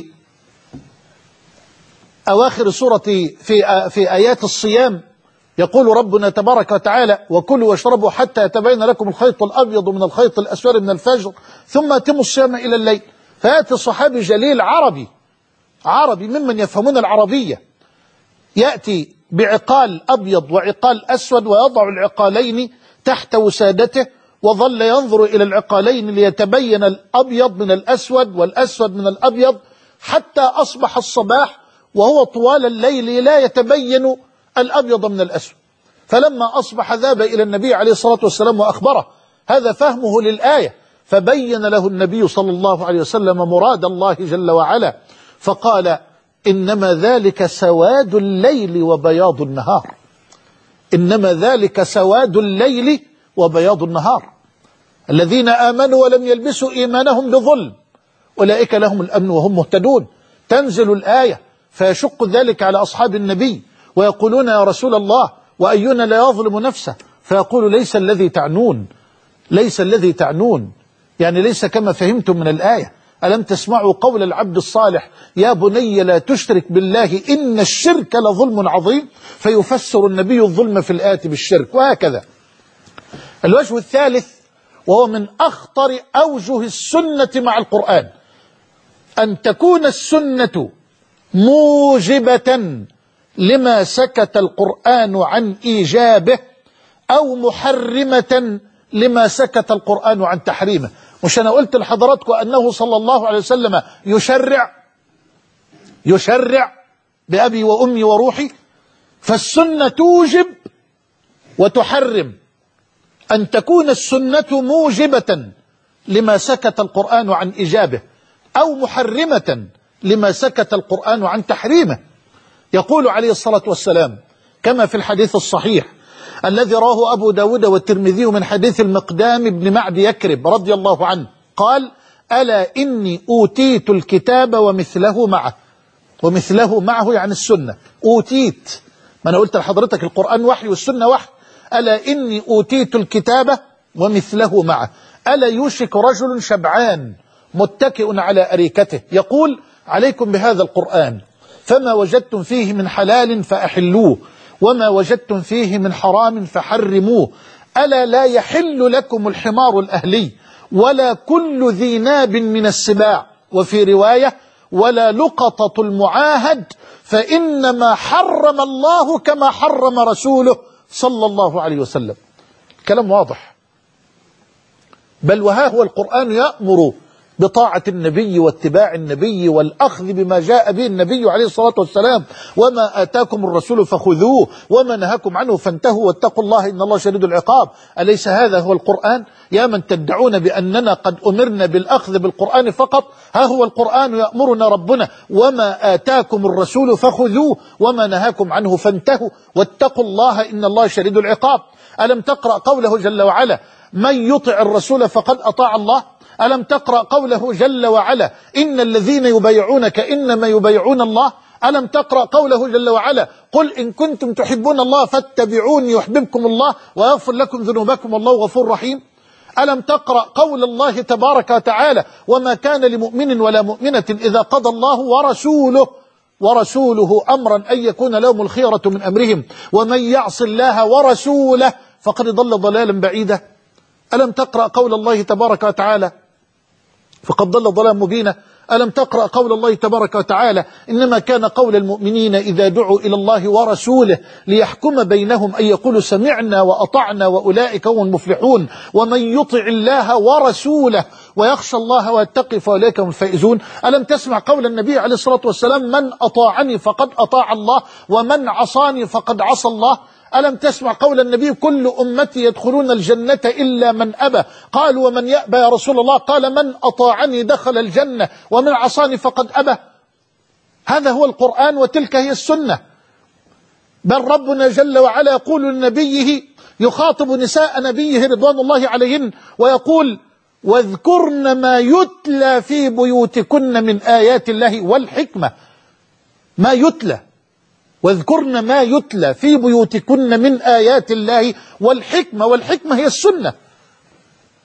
أواخر سورة في في آيات الصيام، يقول ربنا تبارك وتعالى: وكلوا واشربوا حتى يتبين لكم الخيط الأبيض من الخيط الأسود من الفجر ثم أتموا الصيام إلى الليل. فيأتي صحابي جليل عربي عربي ممن يفهمون العربية، يأتي بعقال أبيض وعقال أسود ويضع العقالين تحت وسادته، وظل ينظر إلى العقالين ليتبين الأبيض من الأسود والأسود من الأبيض، حتى أصبح الصباح وهو طوال الليل لا يتبين الأبيض من الأسود. فلما أصبح ذهب إلى النبي عليه الصلاة والسلام وأخبره، هذا فهمه للآية، فبين له النبي صلى الله عليه وسلم مراد الله جل وعلا، فقال: إنما ذلك سواد الليل وبياض النهار. إنما ذلك سواد الليل وبياض النهار. الذين آمنوا ولم يلبسوا إيمانهم بظلم أولئك لهم الأمن وهم مهتدون. تنزل الآية فيشق ذلك على أصحاب النبي، ويقولون: يا رسول الله، وأينا لا يظلم نفسه؟ فيقول: ليس الذي تعنون، ليس الذي تعنون، يعني ليس كما فهمتم من الآية. ألم تسمعوا قول العبد الصالح: يا بني لا تشرك بالله إن الشرك لظلم عظيم؟ فيفسر النبي الظلم في الآية بالشرك، وهكذا. الوجه الثالث، وهو من أخطر أوجه السنة مع القرآن، أن تكون السنة موجبة لما سكت القرآن عن إيجابه، أو محرمة لما سكت القرآن عن تحريمه. مش أنا قلت لحضراتكم أنه صلى الله عليه وسلم يشرع يشرع بأبي وأمي وروحي؟ فالسنة توجب وتحرم. أن تكون السنة موجبة لما سكت القرآن عن إيجابه، أو محرمة لما سكت القرآن عن تحريمه. يقول عليه الصلاة والسلام كما في الحديث الصحيح الذي رواه أبو داود والترمذي من حديث المقدام بن معد يكرب رضي الله عنه، قال: ألا إني أوتيت الكتاب ومثله معه. ومثله معه يعني السنة. أوتيت، ما أنا قلت لحضرتك القرآن وحي والسنة وحي. ألا إني أوتيت الكتاب ومثله معه. ألا يوشك رجل شبعان متكئ على أريكته يقول: عليكم بهذا القرآن، فما وجدتم فيه من حلال فأحلوه، وما وجدتم فيه من حرام فحرموه. ألا لا يحل لكم الحمار الأهلي، ولا كل ذي ناب من السباع، وفي رواية: ولا لقطة المعاهد، فإنما حرم الله كما حرم رسوله صلى الله عليه وسلم. كلام واضح. بل وها هو القرآن يأمر بطاعة النبي واتباع النبي والأخذ بما جاء به النبي عليه الصلاة والسلام: وما آتاكم الرسول فخذوه وما نهاكم عنه فانتهوا واتقوا الله إن الله شديد العقاب. أليس هذا هو القرآن؟ يا من تدعون بأننا قد أمرنا بالأخذ بالقرآن فقط، ها هو القرآن يأمرنا ربنا: وما آتاكم الرسول فخذوه وما نهاكم عنه فانتهوا واتقوا الله إن الله شديد العقاب. ألم تقرأ قوله جل وعلا: من يطع الرسول فقد أطاع الله؟ ألم تقرأ قوله جل وعلا: إن الذين يبايعونك إنما يبايعون الله؟ ألم تقرأ قوله جل وعلا: قل إن كنتم تحبون الله فاتبعوني يحببكم الله ويغفر لكم ذنوبكم والله غفور رحيم؟ ألم تقرأ قول الله تبارك وتعالى: وما كان لمؤمن ولا مؤمنة إذا قضى الله ورسوله ورسوله أمرا أن يكون لهم الخيرة من أمرهم ومن يعص الله ورسوله فقد ضل ضلالا بعيدا؟ ألم تقرأ قول الله تبارك وتعالى: فقد ضل ضلالا مبينا؟ ألم تقرأ قول الله تبارك وتعالى: إنما كان قول المؤمنين إذا دعوا إلى الله ورسوله ليحكم بينهم أن يقولوا سمعنا وأطعنا وأولئك هم المفلحون ومن يطع الله ورسوله ويخشى الله ويتقي فأولئك هم الفائزون؟ ألم تسمع قول النبي عليه الصلاة والسلام: من أطاعني فقد أطاع الله ومن عصاني فقد عصى الله؟ ألم تسمع قول النبي: كل أمتي يدخلون الجنة إلا من أبى؟ قالوا: ومن يأبى يا رسول الله؟ قال: من أطاعني دخل الجنة ومن عصاني فقد أبى. هذا هو القرآن وتلك هي السنة. بل ربنا جل وعلا يقول لنبيه يخاطب نساء نبيه رضوان الله عليهن ويقول: واذكرن ما يتلى في بيوتكن من آيات الله والحكمة. ما يتلى، واذكرن ما يتلى في بيوتكن من آيات الله والحكمة. والحكمة هي السنة.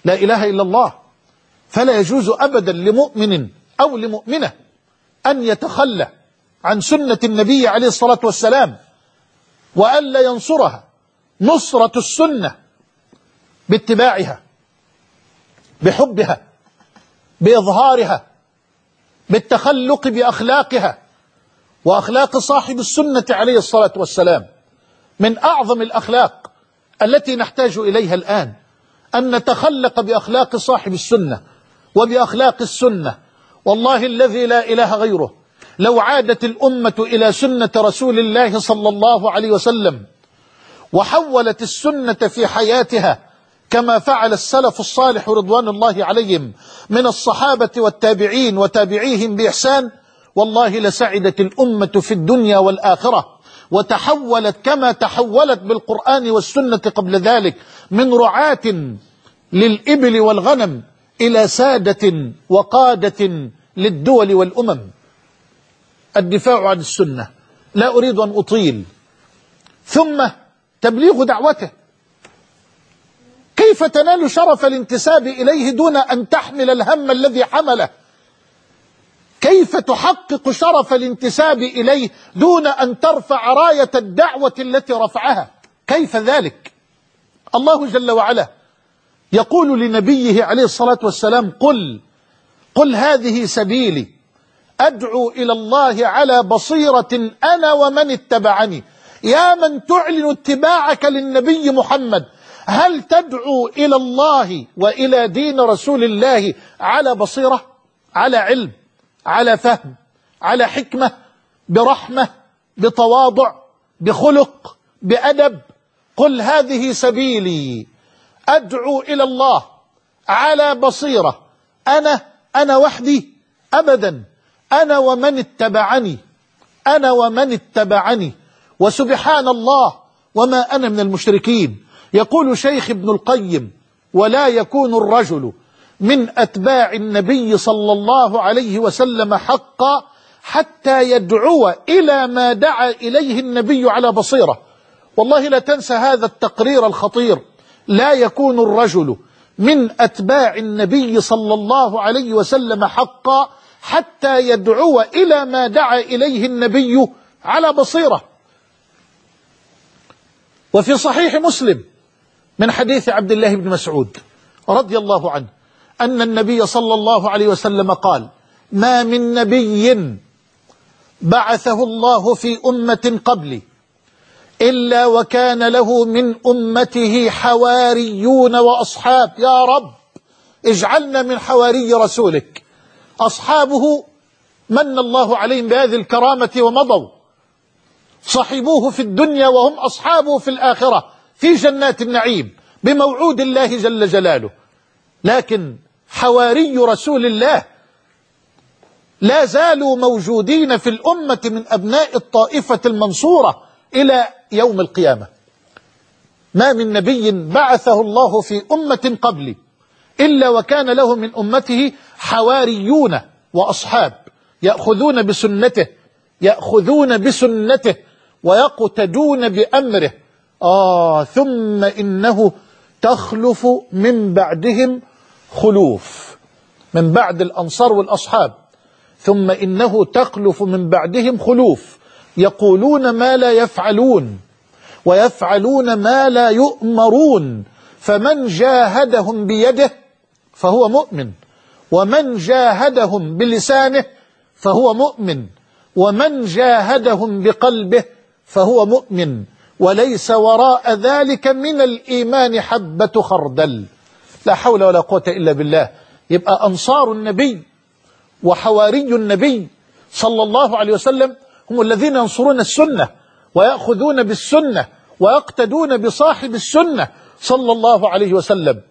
لا إله إلا الله. فلا يجوز أبدا لمؤمن أو لمؤمنة أن يتخلى عن سنة النبي عليه الصلاة والسلام، وأن لا ينصرها نصرة السنة باتباعها، بحبها، بإظهارها، بالتخلق بأخلاقها وأخلاق صاحب السنة عليه الصلاة والسلام. من أعظم الأخلاق التي نحتاج إليها الآن أن نتخلق بأخلاق صاحب السنة وبأخلاق السنة. والله الذي لا إله غيره، لو عادت الأمة إلى سنة رسول الله صلى الله عليه وسلم وحولت السنة في حياتها كما فعل السلف الصالح رضوان الله عليهم من الصحابة والتابعين وتابعيهم بإحسان، والله لسعدت الأمة في الدنيا والآخرة، وتحولت كما تحولت بالقرآن والسنة قبل ذلك من رعاة للإبل والغنم إلى سادة وقادة للدول والأمم. الدفاع عن السنة، لا أريد أن أطيل. ثم تبليغ دعوته، كيف تنال شرف الانتساب إليه دون أن تحمل الهم الذي حمله؟ كيف تحقق شرف الانتساب إليه دون أن ترفع راية الدعوة التي رفعها؟ كيف ذلك؟ الله جل وعلا يقول لنبيه عليه الصلاة والسلام: قل قل هذه سبيلي أدعو إلى الله على بصيرة أنا ومن اتبعني. يا من تعلن اتباعك للنبي محمد، هل تدعو إلى الله وإلى دين رسول الله على بصيرة، على علم، على فهم، على حكمة، برحمة، بتواضع، بخلق، بأدب؟ قل هذه سبيلي أدعو إلى الله على بصيرة، أنا أنا وحدي؟ أبدا، أنا ومن اتبعني، أنا ومن اتبعني. وسبحان الله وما أنا من المشركين. يقول شيخ ابن القيم: ولا يكون الرجل من أتباع النبي صلى الله عليه وسلم حقا حتى يدعو إلى ما دعا إليه النبي على بصيرة. والله لا تنسى هذا التقرير الخطير: لا يكون الرجل من أتباع النبي صلى الله عليه وسلم حقا حتى يدعو إلى ما دعا إليه النبي على بصيرة. وفي صحيح مسلم من حديث عبد الله بن مسعود رضي الله عنه أن النبي صلى الله عليه وسلم قال: ما من نبي بعثه الله في أمة قبلي إلا وكان له من أمته حواريون وأصحاب. يا رب اجعلنا من حواري رسولك. أصحابه من الله عليهم بهذه الكرامة ومضوا، صحبوه في الدنيا وهم أصحابه في الآخرة في جنات النعيم بموعود الله جل جلاله. لكن حواري رسول الله لا زالوا موجودين في الأمة من أبناء الطائفة المنصورة إلى يوم القيامة. ما من نبي بعثه الله في أمة قبلي إلا وكان له من أمته حواريون وأصحاب يأخذون بسنته يأخذون بسنته ويقتدون بأمره. آه ثم إنه تخلف من بعدهم خلوف، من بعد الأنصار والأصحاب، ثم إنه تخلف من بعدهم خلوف يقولون ما لا يفعلون ويفعلون ما لا يؤمرون، فمن جاهدهم بيده فهو مؤمن، ومن جاهدهم بلسانه فهو مؤمن، ومن جاهدهم بقلبه فهو مؤمن، وليس وراء ذلك من الإيمان حبة خردل. لا حول ولا قوة إلا بالله. يبقى أنصار النبي وحواري النبي صلى الله عليه وسلم هم الذين ينصرون السنة ويأخذون بالسنة ويقتدون بصاحب السنة صلى الله عليه وسلم.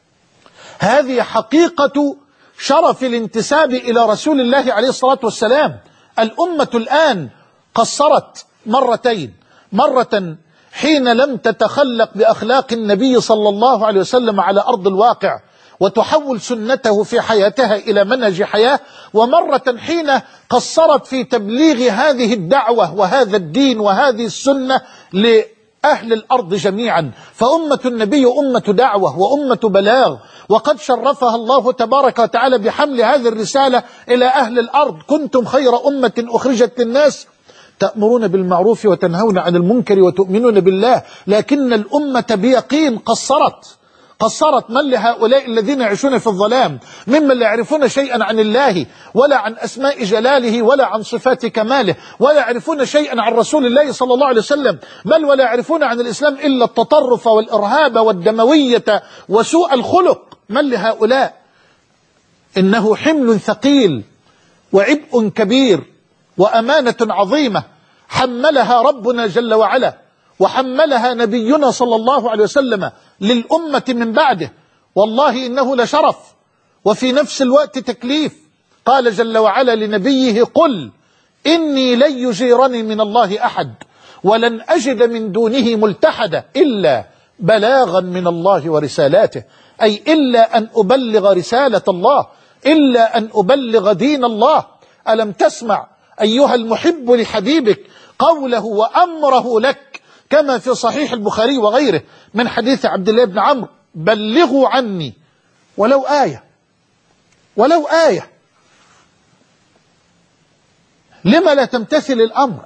هذه حقيقة شرف الانتساب إلى رسول الله عليه الصلاة والسلام. الأمة الآن قصرت مرتين: مرة حين لم تتخلق بأخلاق النبي صلى الله عليه وسلم على أرض الواقع وتحول سنته في حياتها إلى منهج حياة، ومرة حين قصرت في تبليغ هذه الدعوة وهذا الدين وهذه السنة أهل الأرض جميعا، فأمة النبي أمة دعوة وأمة بلاغ، وقد شرفها الله تبارك وتعالى بحمل هذه الرسالة إلى أهل الأرض. كنتم خير أمة أخرجت للناس تأمرون بالمعروف وتنهون عن المنكر وتؤمنون بالله. لكن الأمة بيقين قصرت قصرت من لهؤلاء الذين يعيشون في الظلام، ممن لا يعرفون شيئا عن الله ولا عن أسماء جلاله ولا عن صفات كماله، ولا يعرفون شيئا عن رسول الله صلى الله عليه وسلم، بل ولا يعرفون عن الإسلام إلا التطرف والإرهاب والدموية وسوء الخلق. من لهؤلاء؟ إنه حمل ثقيل وعبء كبير وأمانة عظيمة حملها ربنا جل وعلا وحملها نبينا صلى الله عليه وسلم للأمة من بعده. والله إنه لشرف وفي نفس الوقت تكليف. قال جل وعلا لنبيه: قل إني لن يجيرني من الله أحد ولن أجد من دونه ملتحدا إلا بلاغا من الله ورسالاته، أي إلا أن أبلغ رسالة الله، إلا أن أبلغ دين الله. ألم تسمع أيها المحب لحبيبك قوله وأمره لك كما في صحيح البخاري وغيره من حديث عبد الله بن عمرو: بلغوا عني ولو آية. ولو آية. لما لا تمتثل الأمر؟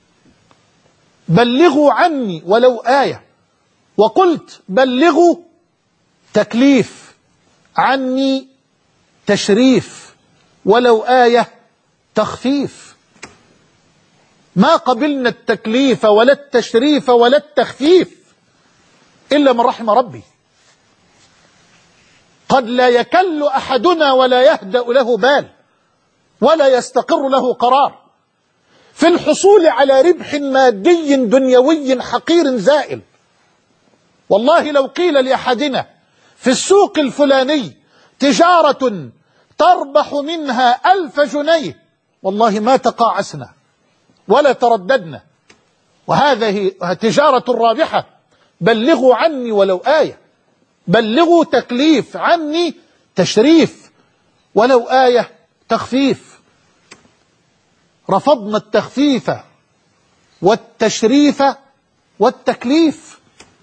بلغوا عني ولو آية. وقلت بلغوا تكليف، عني تشريف، ولو آية تخفيف. ما قبلنا التكليف ولا التشريف ولا التخفيف إلا من رحم ربي. قد لا يكل أحدنا ولا يهدأ له بال ولا يستقر له قرار في الحصول على ربح مادي دنيوي حقير زائل. والله لو قيل لأحدنا في السوق الفلاني تجارة تربح منها ألف جنيه، والله ما تقاعسنا ولا ترددنا، وهذه تجارة رابحة. بلغوا عني ولو آية. بلغوا تكليف، عني تشريف، ولو آية تخفيف. رفضنا التخفيف والتشريف والتكليف.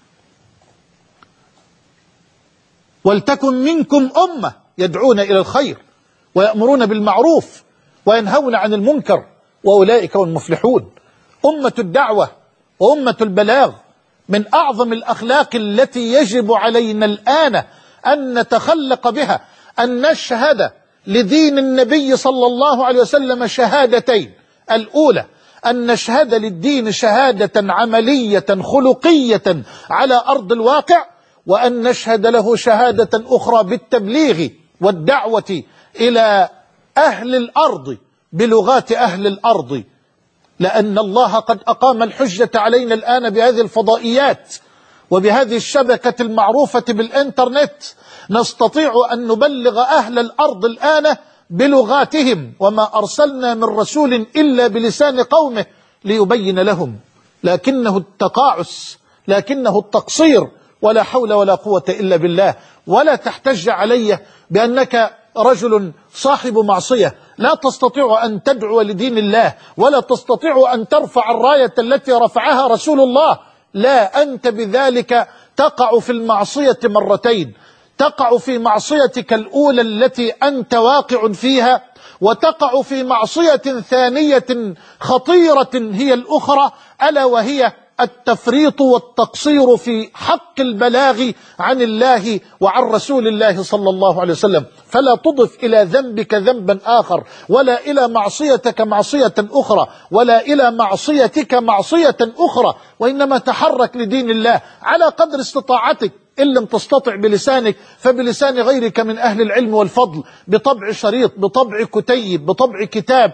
ولتكن منكم أمة يدعون إلى الخير ويأمرون بالمعروف وينهون عن المنكر وأولئك هم المفلحون. أمة الدعوة وأمة البلاغ من أعظم الأخلاق التي يجب علينا الآن أن نتخلق بها أن نشهد لدين النبي صلى الله عليه وسلم شهادتين: الأولى أن نشهد للدين شهادة عملية خلقية على أرض الواقع، وأن نشهد له شهادة أخرى بالتبليغ والدعوة إلى أهل الأرض بلغات أهل الأرض. لأن الله قد أقام الحجة علينا الآن بهذه الفضائيات وبهذه الشبكة المعروفة بالإنترنت. نستطيع أن نبلغ أهل الأرض الآن بلغاتهم، وما أرسلنا من رسول إلا بلسان قومه ليبين لهم. لكنه التقاعس، لكنه التقصير، ولا حول ولا قوة إلا بالله. ولا تحتج علي بأنك رجل صاحب معصية لا تستطيع أن تدعو لدين الله، ولا تستطيع أن ترفع الراية التي رفعها رسول الله. لا، أنت بذلك تقع في المعصية مرتين: تقع في معصيتك الأولى التي أنت واقع فيها، وتقع في معصية ثانية خطيرة هي الأخرى، ألا وهي التفريط والتقصير في حق البلاغ عن الله وعن رسول الله صلى الله عليه وسلم. فلا تضف إلى ذنبك ذنبا آخر، ولا إلى معصيتك معصية أخرى، ولا إلى معصيتك معصية أخرى، وإنما تحرك لدين الله على قدر استطاعتك. إن لم تستطع بلسانك فبلسان غيرك من أهل العلم والفضل، بطبع شريط، بطبع كتيب، بطبع كتاب،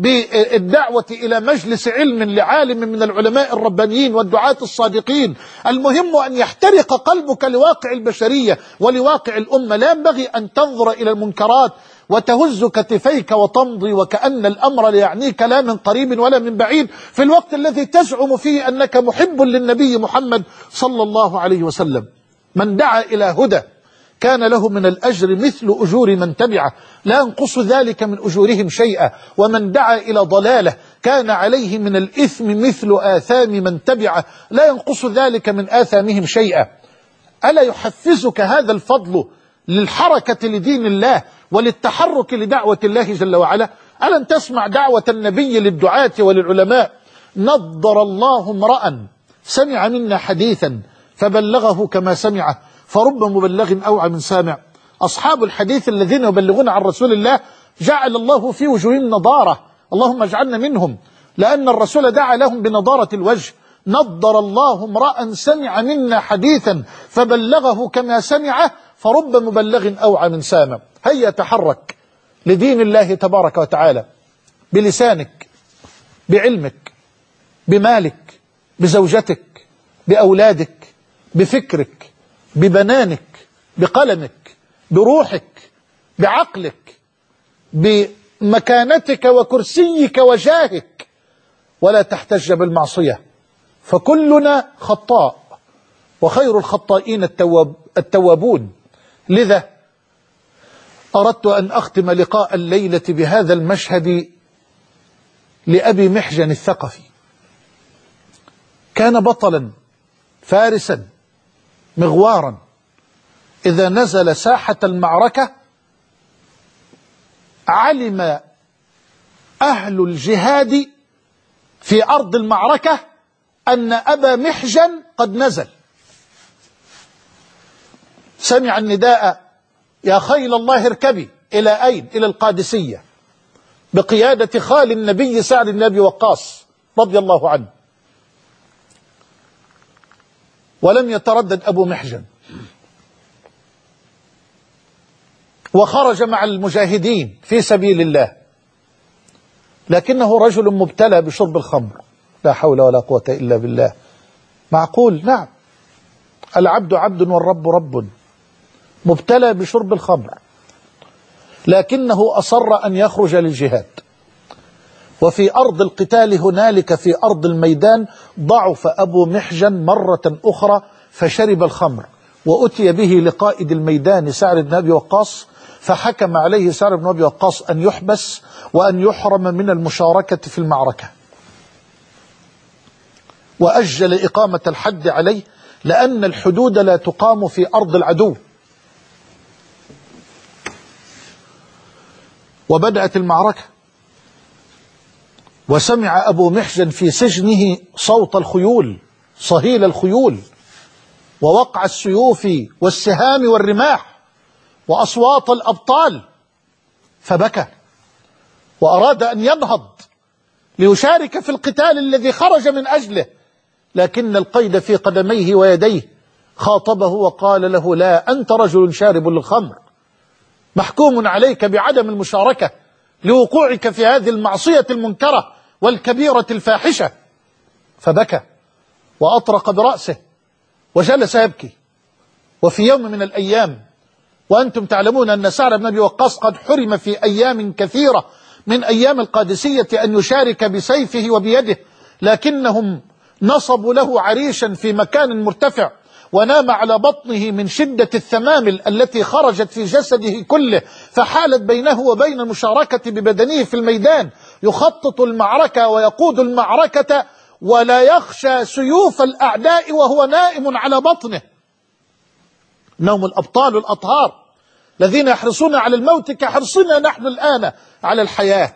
بالدعوة إلى مجلس علم لعالم من العلماء الربانيين والدعاة الصادقين. المهم أن يحترق قلبك لواقع البشرية ولواقع الأمة. لا ينبغي أن تنظر إلى المنكرات وتهز كتفيك وتمضي وكأن الأمر لا يعنيك لا من قريب ولا من بعيد، في الوقت الذي تزعم فيه أنك محب للنبي محمد صلى الله عليه وسلم. من دعا إلى هدى كان له من الأجر مثل أجور من تبعه، لا ينقص ذلك من أجورهم شيئا. ومن دعا إلى ضلالة كان عليه من الإثم مثل آثام من تبعه لا ينقص ذلك من آثامهم شيئا. ألا يحفزك هذا الفضل للحركة لدين الله وللتحرك لدعوة الله جل وعلا؟ ألم تسمع دعوة النبي للدعاة وللعلماء؟ نضر الله امرأ سمع منا حديثا فبلغه كما سمعه فرب مبلغ أوعى من سامع. أصحاب الحديث الذين يبلغون عن رسول الله جعل الله في وجوههم نضارة، اللهم اجعلنا منهم، لأن الرسول دعا لهم بنضارة الوجه. نضر الله امرأ سمع منا حديثا فبلغه كما سمعه فرب مبلغ أوعى من سامع. هيا تحرك لدين الله تبارك وتعالى بلسانك، بعلمك، بمالك، بزوجتك، بأولادك، بفكرك، ببنانك، بقلمك، بروحك، بعقلك، بمكانتك وكرسيك وجاهك، ولا تحتج بالمعصية، فكلنا خطاء وخير الخطائين التواب التوابون. لذا أردت أن أختم لقاء الليلة بهذا المشهد لأبي محجن الثقفي. كان بطلا فارسا مغوارا، إذا نزل ساحة المعركة علم أهل الجهاد في أرض المعركة أن أبا محجن قد نزل. سمع النداء: يا خيل الله اركبي. إلى أين؟ إلى القادسية، بقيادة خال النبي سعد بن أبي وقاص رضي الله عنه. ولم يتردد أبو محجن، وخرج مع المجاهدين في سبيل الله، لكنه رجل مبتلى بشرب الخمر. لا حول ولا قوة إلا بالله. معقول؟ نعم، العبد عبد والرب رب. مبتلى بشرب الخمر، لكنه أصر أن يخرج للجهاد. وفي أرض القتال هنالك في أرض الميدان ضعف أبو محجن مرة أخرى فشرب الخمر، وأتي به لقائد الميدان سعد بن أبي وقاص، فحكم عليه سعد بن أبي وقاص أن يحبس وأن يحرم من المشاركة في المعركة، وأجل إقامة الحد عليه، لأن الحدود لا تقام في أرض العدو. وبدأت المعركة، وسمع أبو محجن في سجنه صوت الخيول، صهيل الخيول، ووقع السيوف والسهام والرماح، وأصوات الأبطال، فبكى وأراد أن ينهض ليشارك في القتال الذي خرج من أجله، لكن القيد في قدميه ويديه خاطبه وقال له: لا، أنت رجل شارب للخمر، محكوم عليك بعدم المشاركة لوقوعك في هذه المعصية المنكرة والكبيرة الفاحشة. فبكى وأطرق برأسه وجلس يبكي. وفي يوم من الأيام، وأنتم تعلمون أن سعد بن أبي وقاص قد حرم في أيام كثيرة من أيام القادسية أن يشارك بسيفه وبيده، لكنهم نصبوا له عريشا في مكان مرتفع، ونام على بطنه من شدة الثمامل التي خرجت في جسده كله، فحالت بينه وبين المشاركة ببدنه في الميدان، يخطط المعركة ويقود المعركة ولا يخشى سيوف الأعداء وهو نائم على بطنه. إنهم الأبطال الأطهار الذين يحرصون على الموت كحرصنا نحن الآن على الحياة.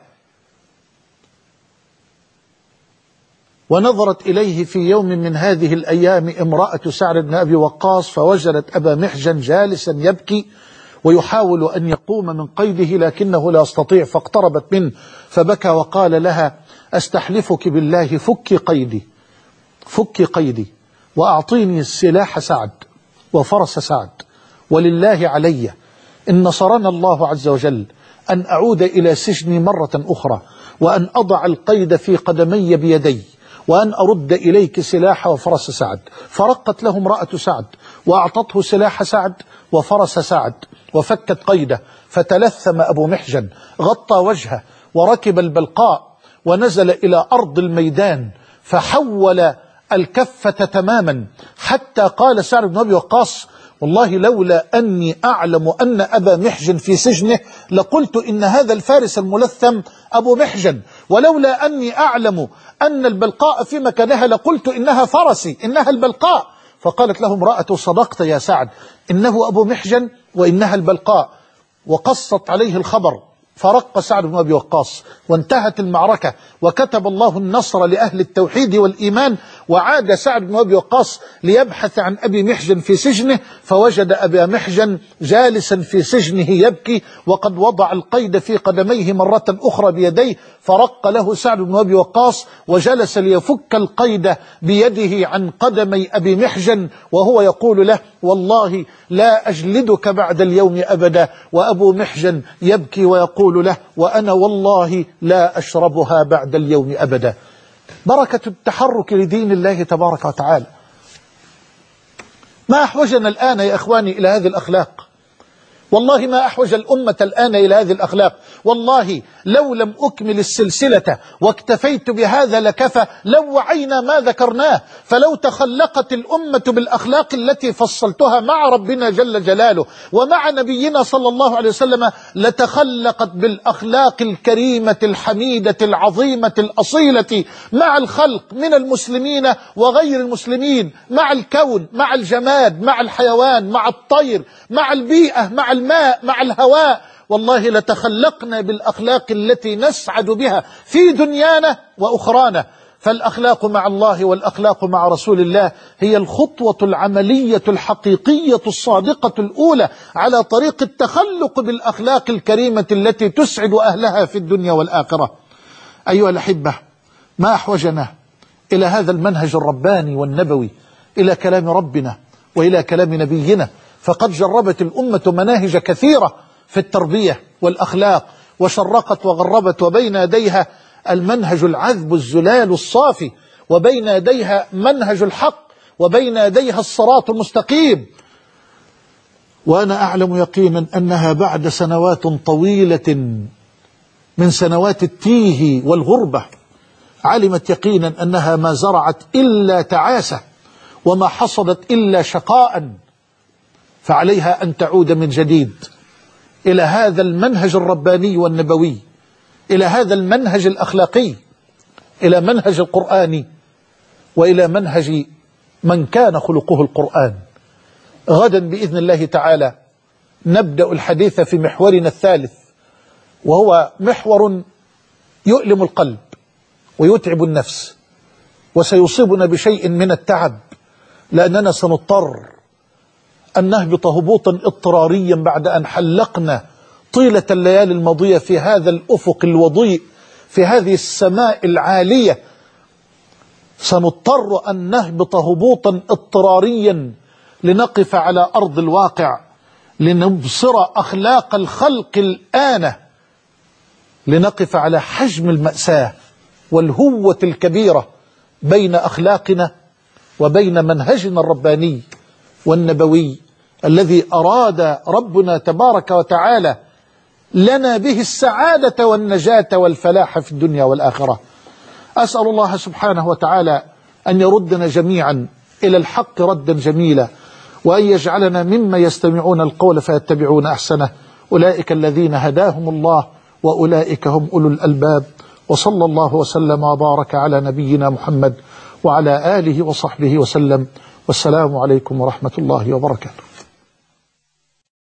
ونظرت إليه في يوم من هذه الأيام امرأة سعد بن أبي وقاص، فوجدت أبا محجن جالسا يبكي ويحاول أن يقوم من قيده لكنه لا يستطيع، فاقتربت منه فبكى وقال لها: أستحلفك بالله فكي قيدي، فكي قيدي وأعطيني السلاح سعد وفرس سعد، ولله علي إن نصرنا الله عز وجل أن أعود إلى سجني مرة أخرى، وأن أضع القيد في قدمي بيدي، وأن أرد إليك سلاح وفرس سعد. فرقت له امرأة سعد وأعطته سلاح سعد وفرس سعد وفكت قيده، فتلثم أبو محجن، غطى وجهه وركب البلقاء ونزل إلى أرض الميدان، فحول الكفة تماما، حتى قال سعد بن أبي وقاص: والله لولا أني أعلم أن أبا محجن في سجنه لقلت إن هذا الفارس الملثم أبو محجن، ولولا أني أعلم أن البلقاء في مكانها لقلت إنها فرسي، إنها البلقاء. فقالت له امرأة صدقت يا سعد، إنه أبو محجن وإنها البلقاء، وقصت عليه الخبر. فرق سعد بن أبي وقاص وانتهت المعركة وكتب الله النصر لأهل التوحيد والإيمان. وعاد سعد بن أبي وقاص ليبحث عن أبي محجن في سجنه، فوجد أبا محجن جالسا في سجنه يبكي وقد وضع القيد في قدميه مرة أخرى بيديه. فرق له سعد بن أبي وقاص وجلس ليفك القيد بيده عن قدمي أبي محجن، وهو يقول له والله لا أجلدك بعد اليوم أبدا. وأبو محجن يبكي ويقول له وأنا والله لا أشربها بعد اليوم أبدا. بركة التحرك لدين الله تبارك وتعالى. ما أحوجنا الآن يا إخواني إلى هذه الأخلاق، والله ما أحوج الأمة الآن إلى هذه الأخلاق. والله لو لم أكمل السلسلة واكتفيت بهذا لكفى، لو وعينا ما ذكرناه. فلو تخلقت الأمة بالأخلاق التي فصلتها مع ربنا جل جلاله ومع نبينا صلى الله عليه وسلم لتخلقت بالأخلاق الكريمة الحميدة العظيمة الأصيلة مع الخلق من المسلمين وغير المسلمين، مع الكون، مع الجماد، مع الحيوان، مع الطير، مع البيئة، مع الماء، مع الهواء. والله لتخلقنا بالأخلاق التي نسعد بها في دنيانا وأخرانا. فالأخلاق مع الله والأخلاق مع رسول الله هي الخطوة العملية الحقيقية الصادقة الأولى على طريق التخلق بالأخلاق الكريمة التي تسعد أهلها في الدنيا والآخرة. أيها الأحبة، ما أحوجنا إلى هذا المنهج الرباني والنبوي، إلى كلام ربنا وإلى كلام نبينا. فقد جربت الأمة مناهج كثيرة في التربية والأخلاق وشرقت وغربت، وبين يديها المنهج العذب الزلال الصافي، وبين يديها منهج الحق، وبين يديها الصراط المستقيم. وأنا أعلم يقينا أنها بعد سنوات طويلة من سنوات التيه والغربة علمت يقينا أنها ما زرعت إلا تعاسة وما حصدت إلا شقاء. فعليها أن تعود من جديد إلى هذا المنهج الرباني والنبوي، إلى هذا المنهج الأخلاقي، إلى منهج القرآن وإلى منهج من كان خلقه القرآن. غدا بإذن الله تعالى نبدأ الحديث في محورنا الثالث، وهو محور يؤلم القلب ويتعب النفس وسيصيبنا بشيء من التعب، لأننا سنضطر أن نهبط هبوطا اضطراريا بعد أن حلقنا طيلة الليالي الماضية في هذا الأفق الوضيء، في هذه السماء العالية. سنضطر أن نهبط هبوطا اضطراريا لنقف على أرض الواقع، لنبصر أخلاق الخلق الآن، لنقف على حجم المأساة والهوة الكبيرة بين أخلاقنا وبين منهجنا الرباني والنبوي الذي أراد ربنا تبارك وتعالى لنا به السعادة والنجاة والفلاح في الدنيا والآخرة. أسأل الله سبحانه وتعالى أن يردنا جميعا إلى الحق ردا جميلا، وأن يجعلنا مما يستمعون القول فيتبعون أحسنه. أولئك الذين هداهم الله وأولئك هم أولو الألباب. وصلى الله وسلم وبارك على نبينا محمد وعلى آله وصحبه وسلم. والسلام عليكم ورحمة الله وبركاته.